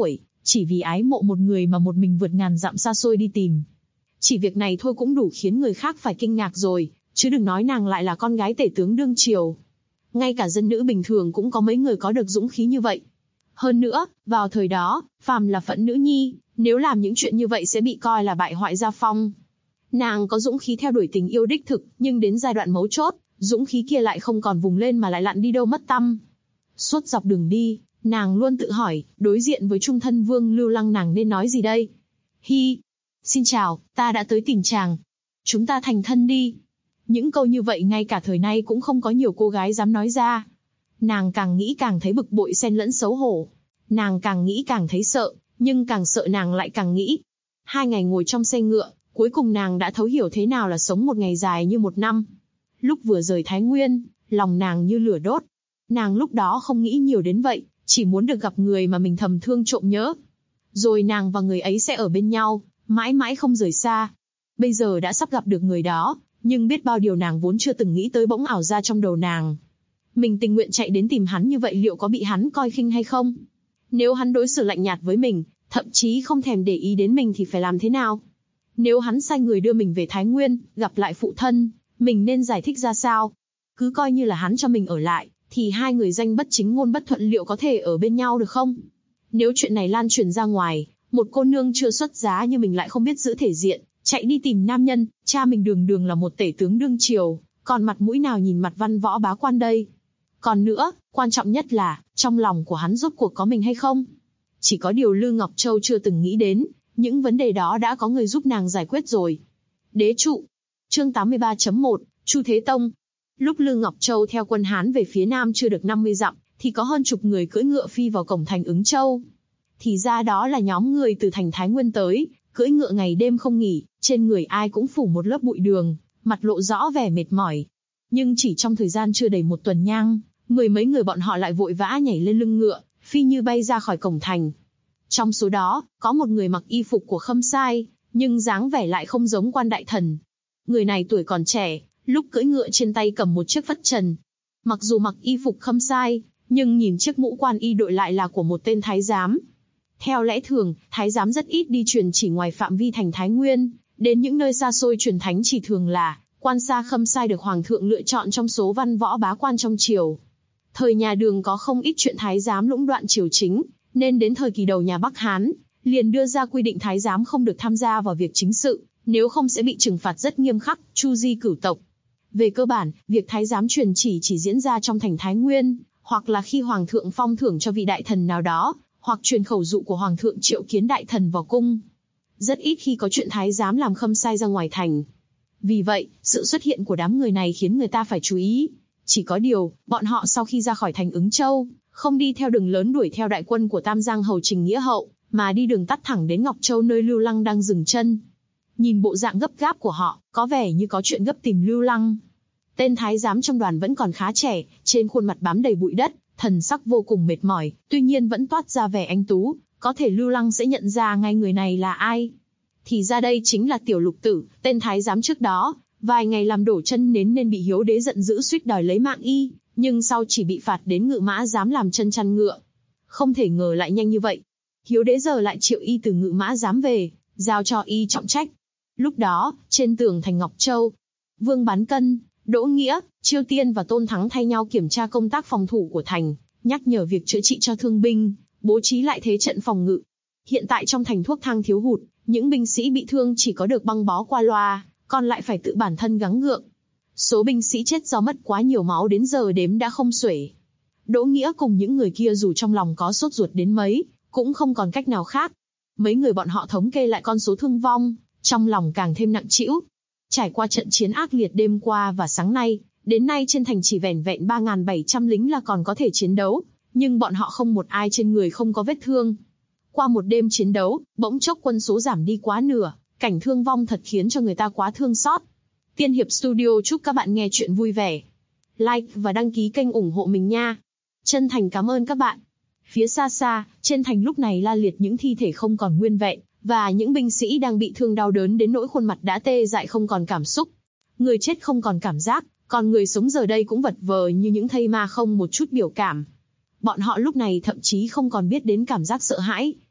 chỉ vì ái mộ một người mà một mình vượt ngàn dặm xa xôi đi tìm. Chỉ việc này thôi cũng đủ khiến người khác phải kinh ngạc rồi, chứ đừng nói nàng lại là con gái tể tướng đương triều. Ngay cả dân nữ bình thường cũng có mấy người có được dũng khí như vậy. Hơn nữa, vào thời đó, phàm là phận nữ nhi, nếu làm những chuyện như vậy sẽ bị coi là bại hoại gia phong. Nàng có dũng khí theo đuổi tình yêu đích thực, nhưng đến giai đoạn mấu chốt, dũng khí kia lại không còn vùng lên mà lại lặn đi đâu mất tăm. Suốt dọc đường đi, nàng luôn tự hỏi, đối diện với trung thân vương Lưu Lăng nàng nên nói gì đây? Hi, xin chào, ta đã tới tìm chàng. Chúng ta thành thân đi. Những câu như vậy ngay cả thời nay cũng không có nhiều cô gái dám nói ra. Nàng càng nghĩ càng thấy bực bội xen lẫn xấu hổ. Nàng càng nghĩ càng thấy sợ, nhưng càng sợ nàng lại càng nghĩ. 2 ngày ngồi trong xe ngựa, cuối cùng nàng đã thấu hiểu thế nào là sống một ngày dài như một năm. Lúc vừa rời Thái Nguyên, lòng nàng như lửa đốt. Nàng lúc đó không nghĩ nhiều đến vậy, chỉ muốn được gặp người mà mình thầm thương trộm nhớ. Rồi nàng và người ấy sẽ ở bên nhau, mãi mãi không rời xa. Bây giờ đã sắp gặp được người đó, nhưng biết bao điều nàng vốn chưa từng nghĩ tới bỗng ảo ra trong đầu nàng. Mình tình nguyện chạy đến tìm hắn như vậy liệu có bị hắn coi khinh hay không? Nếu hắn đối xử lạnh nhạt với mình, thậm chí không thèm để ý đến mình thì phải làm thế nào? Nếu hắn sai người đưa mình về Thái Nguyên, gặp lại phụ thân, mình nên giải thích ra sao? Cứ coi như là hắn cho mình ở lại, thì hai người danh bất chính ngôn bất thuận liệu có thể ở bên nhau được không? Nếu chuyện này lan truyền ra ngoài, một cô nương chưa xuất giá như mình lại không biết giữ thể diện, chạy đi tìm nam nhân, cha mình đường đường là một tể tướng đương triều, còn mặt mũi nào nhìn mặt văn võ bá quan đây? Còn nữa, quan trọng nhất là, trong lòng của hắn rốt cuộc có mình hay không? Chỉ có điều Lư Ngọc Châu chưa từng nghĩ đến, những vấn đề đó đã có người giúp nàng giải quyết rồi. Đế trụ. Chương 83.1, Chu Thế Tông. Lúc Lư Ngọc Châu theo quân Hán về phía nam chưa được 50 dặm, thì có hơn chục người cưỡi ngựa phi vào cổng thành Ứng Châu. Thì ra đó là nhóm người từ thành Thái Nguyên tới, cưỡi ngựa ngày đêm không nghỉ, trên người ai cũng phủ một lớp bụi đường, mặt lộ rõ vẻ mệt mỏi. Nhưng chỉ trong thời gian chưa đầy một tuần nhang, 10 mấy người bọn họ lại vội vã nhảy lên lưng ngựa, phi như bay ra khỏi cổng thành. Trong số đó, có một người mặc y phục của Khâm Sai, nhưng dáng vẻ lại không giống quan đại thần. Người này tuổi còn trẻ, lúc cưỡi ngựa trên tay cầm một chiếc phất trần. Mặc dù mặc y phục Khâm Sai, nhưng nhìn chiếc mũ quan y đội lại là của một tên thái giám. Theo lẽ thường, thái giám rất ít đi truyền chỉ ngoài phạm vi thành Thái Nguyên, đến những nơi xa xôi truyền thánh chỉ thường là quan xa Khâm Sai được hoàng thượng lựa chọn trong số văn võ bá quan trong triều. Thời nhà Đường có không ít chuyện thái giám lũng đoạn triều chính, nên đến thời kỳ đầu nhà Bắc Hán, liền đưa ra quy định thái giám không được tham gia vào việc chính sự, nếu không sẽ bị trừng phạt rất nghiêm khắc, chu di cửu tộc. Về cơ bản, việc thái giám truyền chỉ diễn ra trong thành Thái Nguyên, hoặc là khi hoàng thượng phong thưởng cho vị đại thần nào đó, hoặc truyền khẩu dụ của hoàng thượng triệu kiến đại thần vào cung. Rất ít khi có chuyện thái giám làm Khâm Sai ra ngoài thành. Vì vậy, sự xuất hiện của đám người này khiến người ta phải chú ý. Chỉ có điều, bọn họ sau khi ra khỏi thành Ứng Châu, không đi theo đường lớn đuổi theo đại quân của Tam Giang Hầu Trình Nghĩa Hậu, mà đi đường tắt thẳng đến Ngọc Châu nơi Lưu Lăng đang dừng chân. Nhìn bộ dạng gấp gáp của họ, có vẻ như có chuyện gấp tìm Lưu Lăng. Tên thái giám trong đoàn vẫn còn khá trẻ, trên khuôn mặt bám đầy bụi đất, thần sắc vô cùng mệt mỏi, tuy nhiên vẫn toát ra vẻ anh tú, có thể Lưu Lăng sẽ nhận ra ngay người này là ai. Thì ra đây chính là Tiểu Lục Tử, tên thái giám trước đó, vài ngày làm đổ chân nến nên bị Hiếu Đế giận dữ suýt đòi lấy mạng y, nhưng sau chỉ bị phạt đến Ngự Mã Giám làm chân chăn ngựa. Không thể ngờ lại nhanh như vậy. Hiếu Đế giờ lại triệu y từ Ngự Mã Giám về, giao cho y trọng trách. Lúc đó, trên tường thành Ngọc Châu, Vương Bán Cân, Đỗ Nghĩa, Chiêu Tiên và Tôn Thắng thay nhau kiểm tra công tác phòng thủ của thành, nhắc nhở việc chữa trị cho thương binh, bố trí lại thế trận phòng ngự. Hiện tại trong thành thuốc thang thiếu hụt, những binh sĩ bị thương chỉ có được băng bó qua loa, còn lại phải tự bản thân gắng gượng. Số binh sĩ chết do mất quá nhiều máu đến giờ đếm đã không xuể. Đỗ Nghĩa cùng những người kia dù trong lòng có sốt ruột đến mấy, cũng không còn cách nào khác. Mấy người bọn họ thống kê lại con số thương vong, trong lòng càng thêm nặng trĩu. Trải qua trận chiến ác liệt đêm qua và sáng nay, đến nay trên thành chỉ vẻn vẹn 3.700 lính là còn có thể chiến đấu, nhưng bọn họ không một ai trên người không có vết thương. Qua một đêm chiến đấu, bỗng chốc quân số giảm đi quá nửa, cảnh thương vong thật khiến cho người ta quá thương xót. Tiên Hiệp Studio chúc các bạn nghe chuyện vui vẻ. Like và đăng ký kênh ủng hộ mình nha. Chân thành cảm ơn các bạn. Phía xa xa, trên thành lúc này la liệt những thi thể không còn nguyên vẹn, và những binh sĩ đang bị thương đau đớn đến nỗi khuôn mặt đã tê dại không còn cảm xúc. Người chết không còn cảm giác, còn người sống giờ đây cũng vật vờ như những thây ma không một chút biểu cảm. Bọn họ lúc này thậm chí không còn biết đến cảm giác sợ hãi.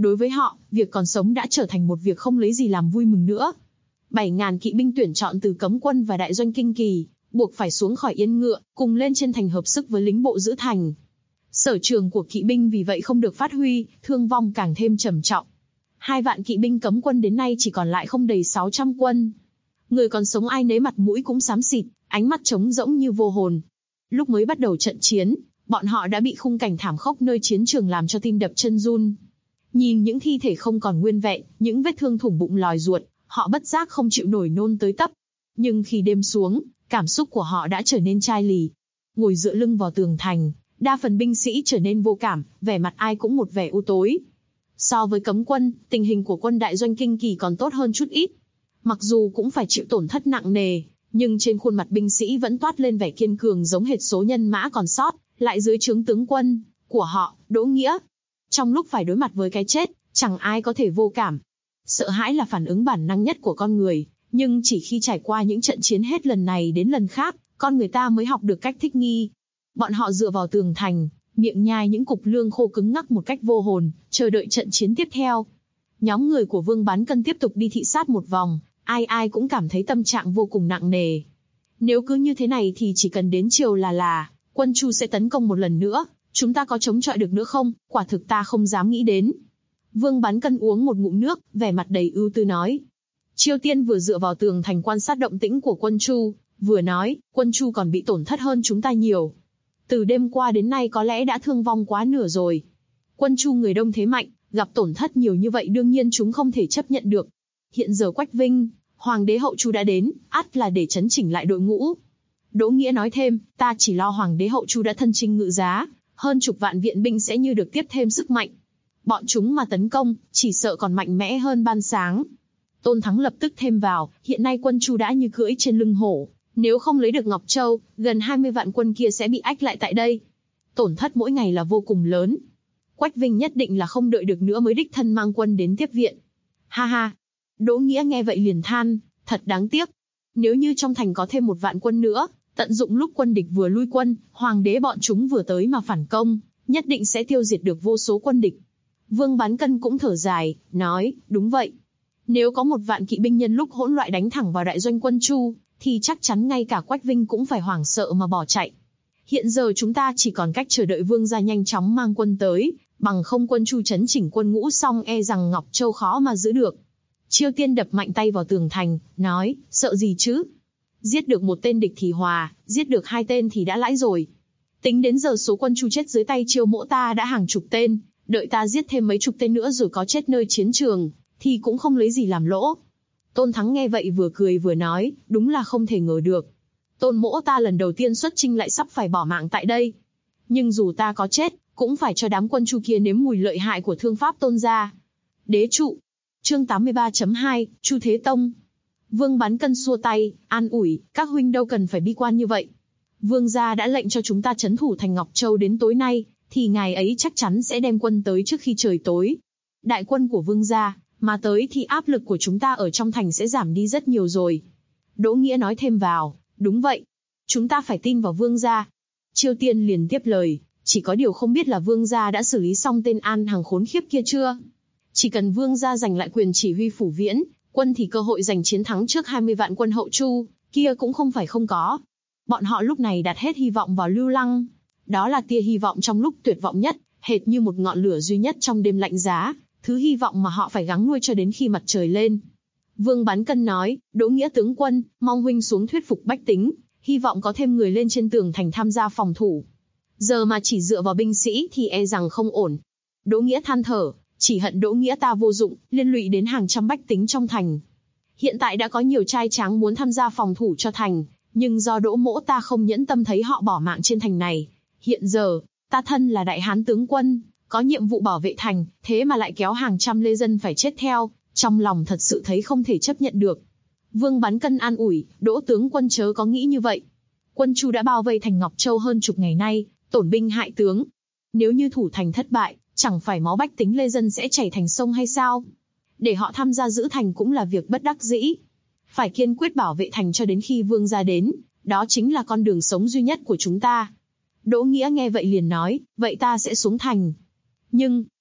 Đối với họ, việc còn sống đã trở thành một việc không lấy gì làm vui mừng nữa. 7.000 kỵ binh tuyển chọn từ cấm quân và đại doanh kinh kỳ, buộc phải xuống khỏi yên ngựa, cùng lên trên thành hợp sức với lính bộ giữ thành. Sở trường của kỵ binh vì vậy không được phát huy, thương vong càng thêm trầm trọng. 2 vạn kỵ binh cấm quân đến nay chỉ còn lại không đầy 600 quân. Người còn sống ai nấy mặt mũi cũng xám xịt, ánh mắt trống rỗng như vô hồn. Lúc mới bắt đầu trận chiến, bọn họ đã bị khung cảnh thảm khốc nơi chiến trường làm cho tim đập chân run. Nhìn những thi thể không còn nguyên vẹn, những vết thương thủng bụng lòi ruột, họ bất giác không chịu nổi nôn tới tấp. Nhưng khi đêm xuống, cảm xúc của họ đã trở nên chai lì. Ngồi dựa lưng vào tường thành, đa phần binh sĩ trở nên vô cảm, vẻ mặt ai cũng một vẻ u tối. So với cấm quân, tình hình của quân đại doanh kinh kỳ còn tốt hơn chút ít. Mặc dù cũng phải chịu tổn thất nặng nề, nhưng trên khuôn mặt binh sĩ vẫn toát lên vẻ kiên cường giống hệt số nhân mã còn sót, lại dưới trướng tướng quân của họ, Đỗ Nghĩa. Trong lúc phải đối mặt với cái chết, chẳng ai có thể vô cảm. Sợ hãi là phản ứng bản năng nhất của con người, nhưng chỉ khi trải qua những trận chiến hết lần này đến lần khác, con người ta mới học được cách thích nghi. Bọn họ dựa vào tường thành, miệng nhai những cục lương khô cứng ngắc một cách vô hồn, chờ đợi trận chiến tiếp theo. Nhóm người của Vương Bán Cân tiếp tục đi thị sát một vòng, ai ai cũng cảm thấy tâm trạng vô cùng nặng nề. Nếu cứ như thế này thì chỉ cần đến chiều là quân Chu sẽ tấn công một lần nữa, chúng ta có chống chọi được nữa không? Quả thực ta không dám nghĩ đến. Vương Bán Cân uống một ngụm nước, vẻ mặt đầy ưu tư nói. Chiêu Tiên vừa dựa vào tường thành quan sát động tĩnh của quân Chu, vừa nói, quân Chu còn bị tổn thất hơn chúng ta nhiều. Từ đêm qua đến nay có lẽ đã thương vong quá nửa rồi. Quân Chu người đông thế mạnh, gặp tổn thất nhiều như vậy đương nhiên chúng không thể chấp nhận được. Hiện giờ Quách Vinh, Hoàng đế hậu Chu đã đến, ắt là để chấn chỉnh lại đội ngũ. Đỗ Nghĩa nói thêm, ta chỉ lo Hoàng đế hậu Chu đã thân chinh ngự giá, hơn chục vạn viện binh sẽ như được tiếp thêm sức mạnh. Bọn chúng mà tấn công, chỉ sợ còn mạnh mẽ hơn ban sáng. Tôn Thắng lập tức thêm vào, hiện nay quân Chu đã như cưỡi trên lưng hổ. Nếu không lấy được Ngọc Châu, gần 20 vạn quân kia sẽ bị ách lại tại đây. Tổn thất mỗi ngày là vô cùng lớn. Quách Vinh nhất định là không đợi được nữa mới đích thân mang quân đến tiếp viện. Ha ha! Đỗ Nghĩa nghe vậy liền than, thật đáng tiếc. Nếu như trong thành có thêm 1 vạn quân nữa, tận dụng lúc quân địch vừa lui quân, hoàng đế bọn chúng vừa tới mà phản công, nhất định sẽ tiêu diệt được vô số quân địch. Vương Bán Cân cũng thở dài, nói, đúng vậy. Nếu có 1 vạn kỵ binh nhân lúc hỗn loạn đánh thẳng vào đại doanh quân Chu, thì chắc chắn ngay cả Quách Vinh cũng phải hoảng sợ mà bỏ chạy. Hiện giờ chúng ta chỉ còn cách chờ đợi Vương gia nhanh chóng mang quân tới, bằng không quân Chu chấn chỉnh quân ngũ xong e rằng Ngọc Châu khó mà giữ được. Chiêu Tiên đập mạnh tay vào tường thành, nói, sợ gì chứ? Giết được 1 tên địch thì hòa, giết được 2 tên thì đã lãi rồi. Tính đến giờ số quân Chu chết dưới tay Chiêu Mỗ ta đã hàng chục tên, đợi ta giết thêm mấy chục tên nữa rồi có chết nơi chiến trường, thì cũng không lấy gì làm lỗ. Tôn Thắng nghe vậy vừa cười vừa nói, đúng là không thể ngờ được. Tôn Mỗ ta lần đầu tiên xuất chinh lại sắp phải bỏ mạng tại đây. Nhưng dù ta có chết, cũng phải cho đám quân Chu kia nếm mùi lợi hại của thương pháp Tôn gia. Đế trụ. Chương 83.2, Chu Thế Tông. Vương Bán Cân xua tay, an ủi, các huynh đâu cần phải bi quan như vậy. Vương gia đã lệnh cho chúng ta trấn thủ thành Ngọc Châu đến tối nay, thì ngài ấy chắc chắn sẽ đem quân tới trước khi trời tối. Đại quân của Vương gia mà tới thì áp lực của chúng ta ở trong thành sẽ giảm đi rất nhiều rồi. Đỗ Nghĩa nói thêm vào, đúng vậy. Chúng ta phải tin vào Vương gia. Chiêu Tiên liền tiếp lời, chỉ có điều không biết là Vương gia đã xử lý xong tên An Hằng khốn khiếp kia chưa? Chỉ cần Vương gia giành lại quyền chỉ huy phủ viễn, quân thì cơ hội giành chiến thắng trước 20 vạn quân hậu Chu, kia cũng không phải không có. Bọn họ lúc này đặt hết hy vọng vào Lưu Lăng. Đó là tia hy vọng trong lúc tuyệt vọng nhất, hệt như một ngọn lửa duy nhất trong đêm lạnh giá, thứ hy vọng mà họ phải gắng nuôi cho đến khi mặt trời lên. Vương Bán Cân nói, Đỗ Nghĩa tướng quân, mong huynh xuống thuyết phục bách tính, hy vọng có thêm người lên trên tường thành tham gia phòng thủ. Giờ mà chỉ dựa vào binh sĩ thì e rằng không ổn. Đỗ Nghĩa than thở, chỉ hận Đỗ Nghĩa ta vô dụng, liên lụy đến hàng trăm bách tính trong thành. Hiện tại đã có nhiều trai tráng muốn tham gia phòng thủ cho thành, nhưng do Đỗ Mỗ ta không nhẫn tâm thấy họ bỏ mạng trên thành này. Hiện giờ, ta thân là đại hán tướng quân, có nhiệm vụ bảo vệ thành, thế mà lại kéo hàng trăm lê dân phải chết theo, trong lòng thật sự thấy không thể chấp nhận được. Vương Bán Cân an ủi, Đỗ tướng quân chớ có nghĩ như vậy. Quân Chu đã bao vây thành Ngọc Châu hơn chục ngày nay, tổn binh hại tướng. Nếu như thủ thành thất bại, chẳng phải máu bách tính lê dân sẽ chảy thành sông hay sao? Để họ tham gia giữ thành cũng là việc bất đắc dĩ. Phải kiên quyết bảo vệ thành cho đến khi Vương gia đến, đó chính là con đường sống duy nhất của chúng ta. Đỗ Nghĩa nghe vậy liền nói, vậy ta sẽ xuống thành. Nhưng,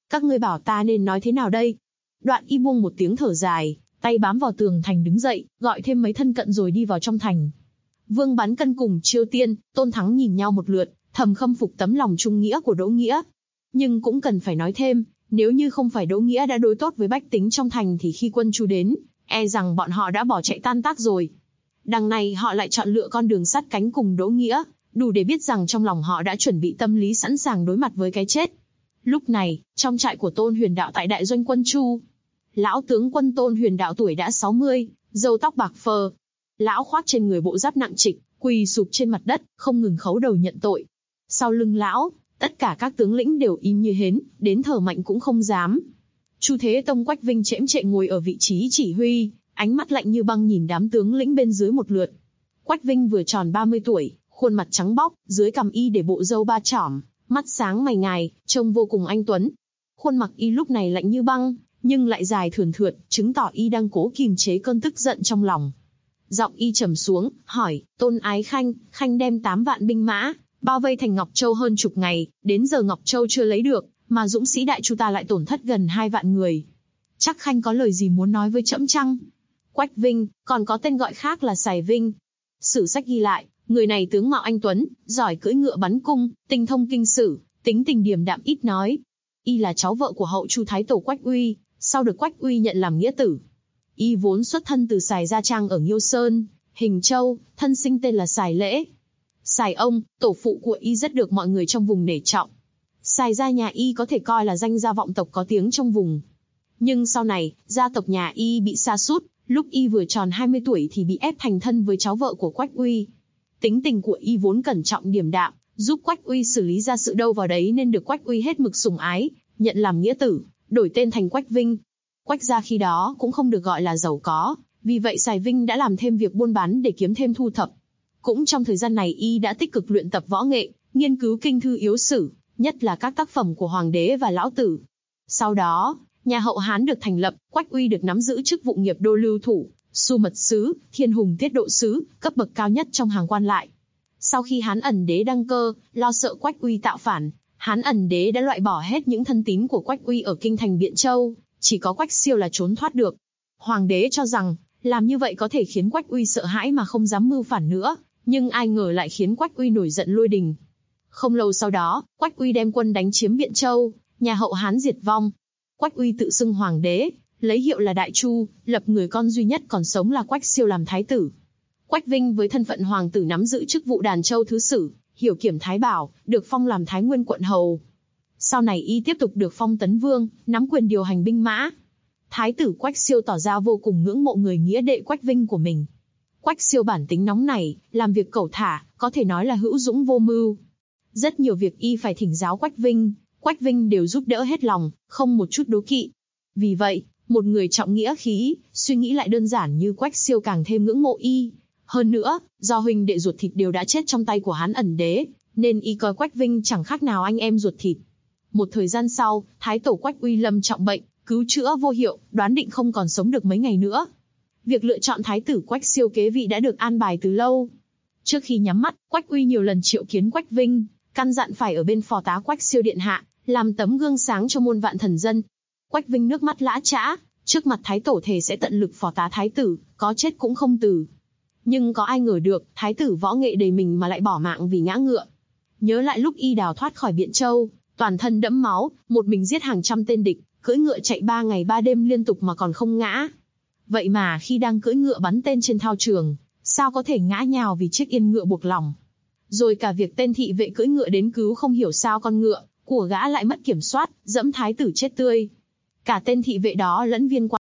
Các ngươi bảo ta nên nói thế nào đây? Đoạn Y buông một tiếng thở dài, tay bám vào tường thành đứng dậy, gọi thêm mấy thân cận rồi đi vào trong thành. Vương Bán Cân cùng Chiêu Tiên, Tôn Thắng nhìn nhau một lượt, thầm khâm phục tấm lòng trung nghĩa của Đỗ Nghĩa. Nhưng cũng cần phải nói thêm, nếu như không phải Đỗ Nghĩa đã đối tốt với bách tính trong thành thì khi quân Chu đến, e rằng bọn họ đã bỏ chạy tan tác rồi. Đằng này họ lại chọn lựa con đường sát cánh cùng Đỗ Nghĩa, đủ để biết rằng trong lòng họ đã chuẩn bị tâm lý sẵn sàng đối mặt với cái chết. Lúc này, trong trại của Tôn Huyền Đạo tại đại doanh quân Chu, lão tướng quân Tôn Huyền Đạo tuổi đã 60, râu tóc bạc phơ. Lão khoác trên người bộ giáp nặng trịch, quỳ sụp trên mặt đất, không ngừng khấu đầu nhận tội. Sau lưng lão, tất cả các tướng lĩnh đều im như hến, đến thở mạnh cũng không dám. Chu Thế Tông Quách Vinh chễm chệ ngồi ở vị trí chỉ huy, ánh mắt lạnh như băng nhìn đám tướng lĩnh bên dưới một lượt. Quách Vinh vừa tròn 30 tuổi, khuôn mặt trắng bóc, dưới cằm y để bộ râu ba chỏm, mắt sáng mày ngài, trông vô cùng anh tuấn. Khuôn mặt y lúc này lạnh như băng, nhưng lại dài thườn thượt, chứng tỏ y đang cố kiềm chế cơn tức giận trong lòng. Giọng y trầm xuống, hỏi, Tôn Ái Khanh, Khanh đem 8 vạn binh mã, bao vây thành Ngọc Châu hơn chục ngày, đến giờ Ngọc Châu chưa lấy được, mà dũng sĩ đại Chu ta lại tổn thất gần 2 vạn người. Chắc Khanh có lời gì muốn nói với trẫm chăng? Quách Vinh, còn có tên gọi khác là Sài Vinh. Sử sách ghi lại, người này tướng mạo anh tuấn, giỏi cưỡi ngựa bắn cung, tinh thông kinh sử, tính tình điềm đạm ít nói. Y là cháu vợ của hậu Chu Thái Tổ Quách Uy, sau được Quách Uy nhận làm nghĩa tử. Y vốn xuất thân từ Sài Gia Trang ở Nghiêu Sơn, Hình Châu, thân sinh tên là Sài Lễ. Sài ông, tổ phụ của Y rất được mọi người trong vùng nể trọng. Sài gia nhà Y có thể coi là danh gia vọng tộc có tiếng trong vùng. Nhưng sau này, gia tộc nhà Y bị sa sút, lúc Y vừa tròn 20 tuổi thì bị ép thành thân với cháu vợ của Quách Uy. Tính tình của Y vốn cẩn trọng điềm đạm, giúp Quách Uy xử lý ra sự đâu vào đấy nên được Quách Uy hết mực sủng ái, nhận làm nghĩa tử, đổi tên thành Quách Vinh. Quách gia khi đó cũng không được gọi là giàu có, vì vậy Sài Vinh đã làm thêm việc buôn bán để kiếm thêm thu thập. Cũng trong thời gian này Y đã tích cực luyện tập võ nghệ, nghiên cứu kinh thư yếu sử, nhất là các tác phẩm của Hoàng đế và Lão Tử. Sau đó, nhà Hậu Hán được thành lập, Quách Uy được nắm giữ chức vụ nghiệp đô lưu thủ, Xu Mật Sứ, Thiên Hùng Tiết Độ Sứ, cấp bậc cao nhất trong hàng quan lại. Sau khi Hán Ẩn Đế đăng cơ, lo sợ Quách Uy tạo phản, Hán Ẩn Đế đã loại bỏ hết những thân tín của Quách Uy ở kinh thành Biện Châu, chỉ có Quách Siêu là trốn thoát được. Hoàng đế cho rằng, làm như vậy có thể khiến Quách Uy sợ hãi mà không dám mưu phản nữa, nhưng ai ngờ lại khiến Quách Uy nổi giận lôi đình. Không lâu sau đó, Quách Uy đem quân đánh chiếm Biện Châu, nhà Hậu Hán diệt vong. Quách Uy tự xưng hoàng đế, lấy hiệu là Đại Chu, lập người con duy nhất còn sống là Quách Siêu làm thái tử. Quách Vinh với thân phận hoàng tử nắm giữ chức vụ Đàn Châu thứ sử, hiểu kiểm thái bảo, được phong làm Thái Nguyên quận hầu. Sau này Y tiếp tục được phong Tấn Vương, nắm quyền điều hành binh mã. Thái tử Quách Siêu tỏ ra vô cùng ngưỡng mộ người nghĩa đệ Quách Vinh của mình. Quách Siêu bản tính nóng nảy, làm việc cẩu thả, có thể nói là hữu dũng vô mưu. Rất nhiều việc Y phải thỉnh giáo Quách Vinh đều giúp đỡ hết lòng, không một chút đố kỵ. Vì vậy, một người trọng nghĩa khí, suy nghĩ lại đơn giản như Quách Siêu càng thêm ngưỡng mộ Y. Hơn nữa, do huynh đệ ruột thịt đều đã chết trong tay của Hán Ẩn Đế, nên Y coi Quách Vinh chẳng khác nào anh em ruột thịt. Một thời gian sau, Thái Tổ Quách Uy lâm trọng bệnh, cứu chữa vô hiệu, đoán định không còn sống được mấy ngày nữa. Việc lựa chọn Thái tử Quách Siêu kế vị đã được an bài từ lâu. Trước khi nhắm mắt, Quách Uy nhiều lần triệu kiến Quách Vinh, căn dặn phải ở bên phò tá Quách Siêu điện hạ, làm tấm gương sáng cho muôn vạn thần dân. Quách Vinh nước mắt lã chã, trước mặt Thái Tổ thề sẽ tận lực phò tá Thái tử, có chết cũng không từ. Nhưng có ai ngờ được, Thái tử võ nghệ đầy mình mà lại bỏ mạng vì ngã ngựa. Nhớ lại lúc Y đào thoát khỏi Biện Châu, toàn thân đẫm máu, một mình giết hàng trăm tên địch, cưỡi ngựa chạy 3 ngày 3 đêm liên tục mà còn không ngã. Vậy mà khi đang cưỡi ngựa bắn tên trên thao trường, sao có thể ngã nhào vì chiếc yên ngựa buộc lòng. Rồi cả việc tên thị vệ cưỡi ngựa đến cứu không hiểu sao con ngựa của gã lại mất kiểm soát, dẫm Thái tử chết tươi. Cả tên thị vệ đó lẫn viên quan.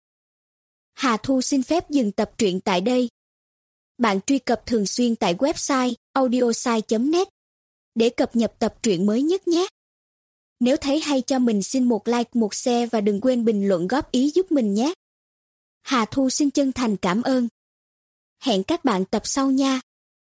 Hà Thu xin phép dừng tập truyện tại đây. Bạn truy cập thường xuyên tại website audiosai.net để cập nhật tập truyện mới nhất nhé. Nếu thấy hay cho mình xin một like, một share và đừng quên bình luận góp ý giúp mình nhé. Hà Thu xin chân thành cảm ơn. Hẹn các bạn tập sau nha.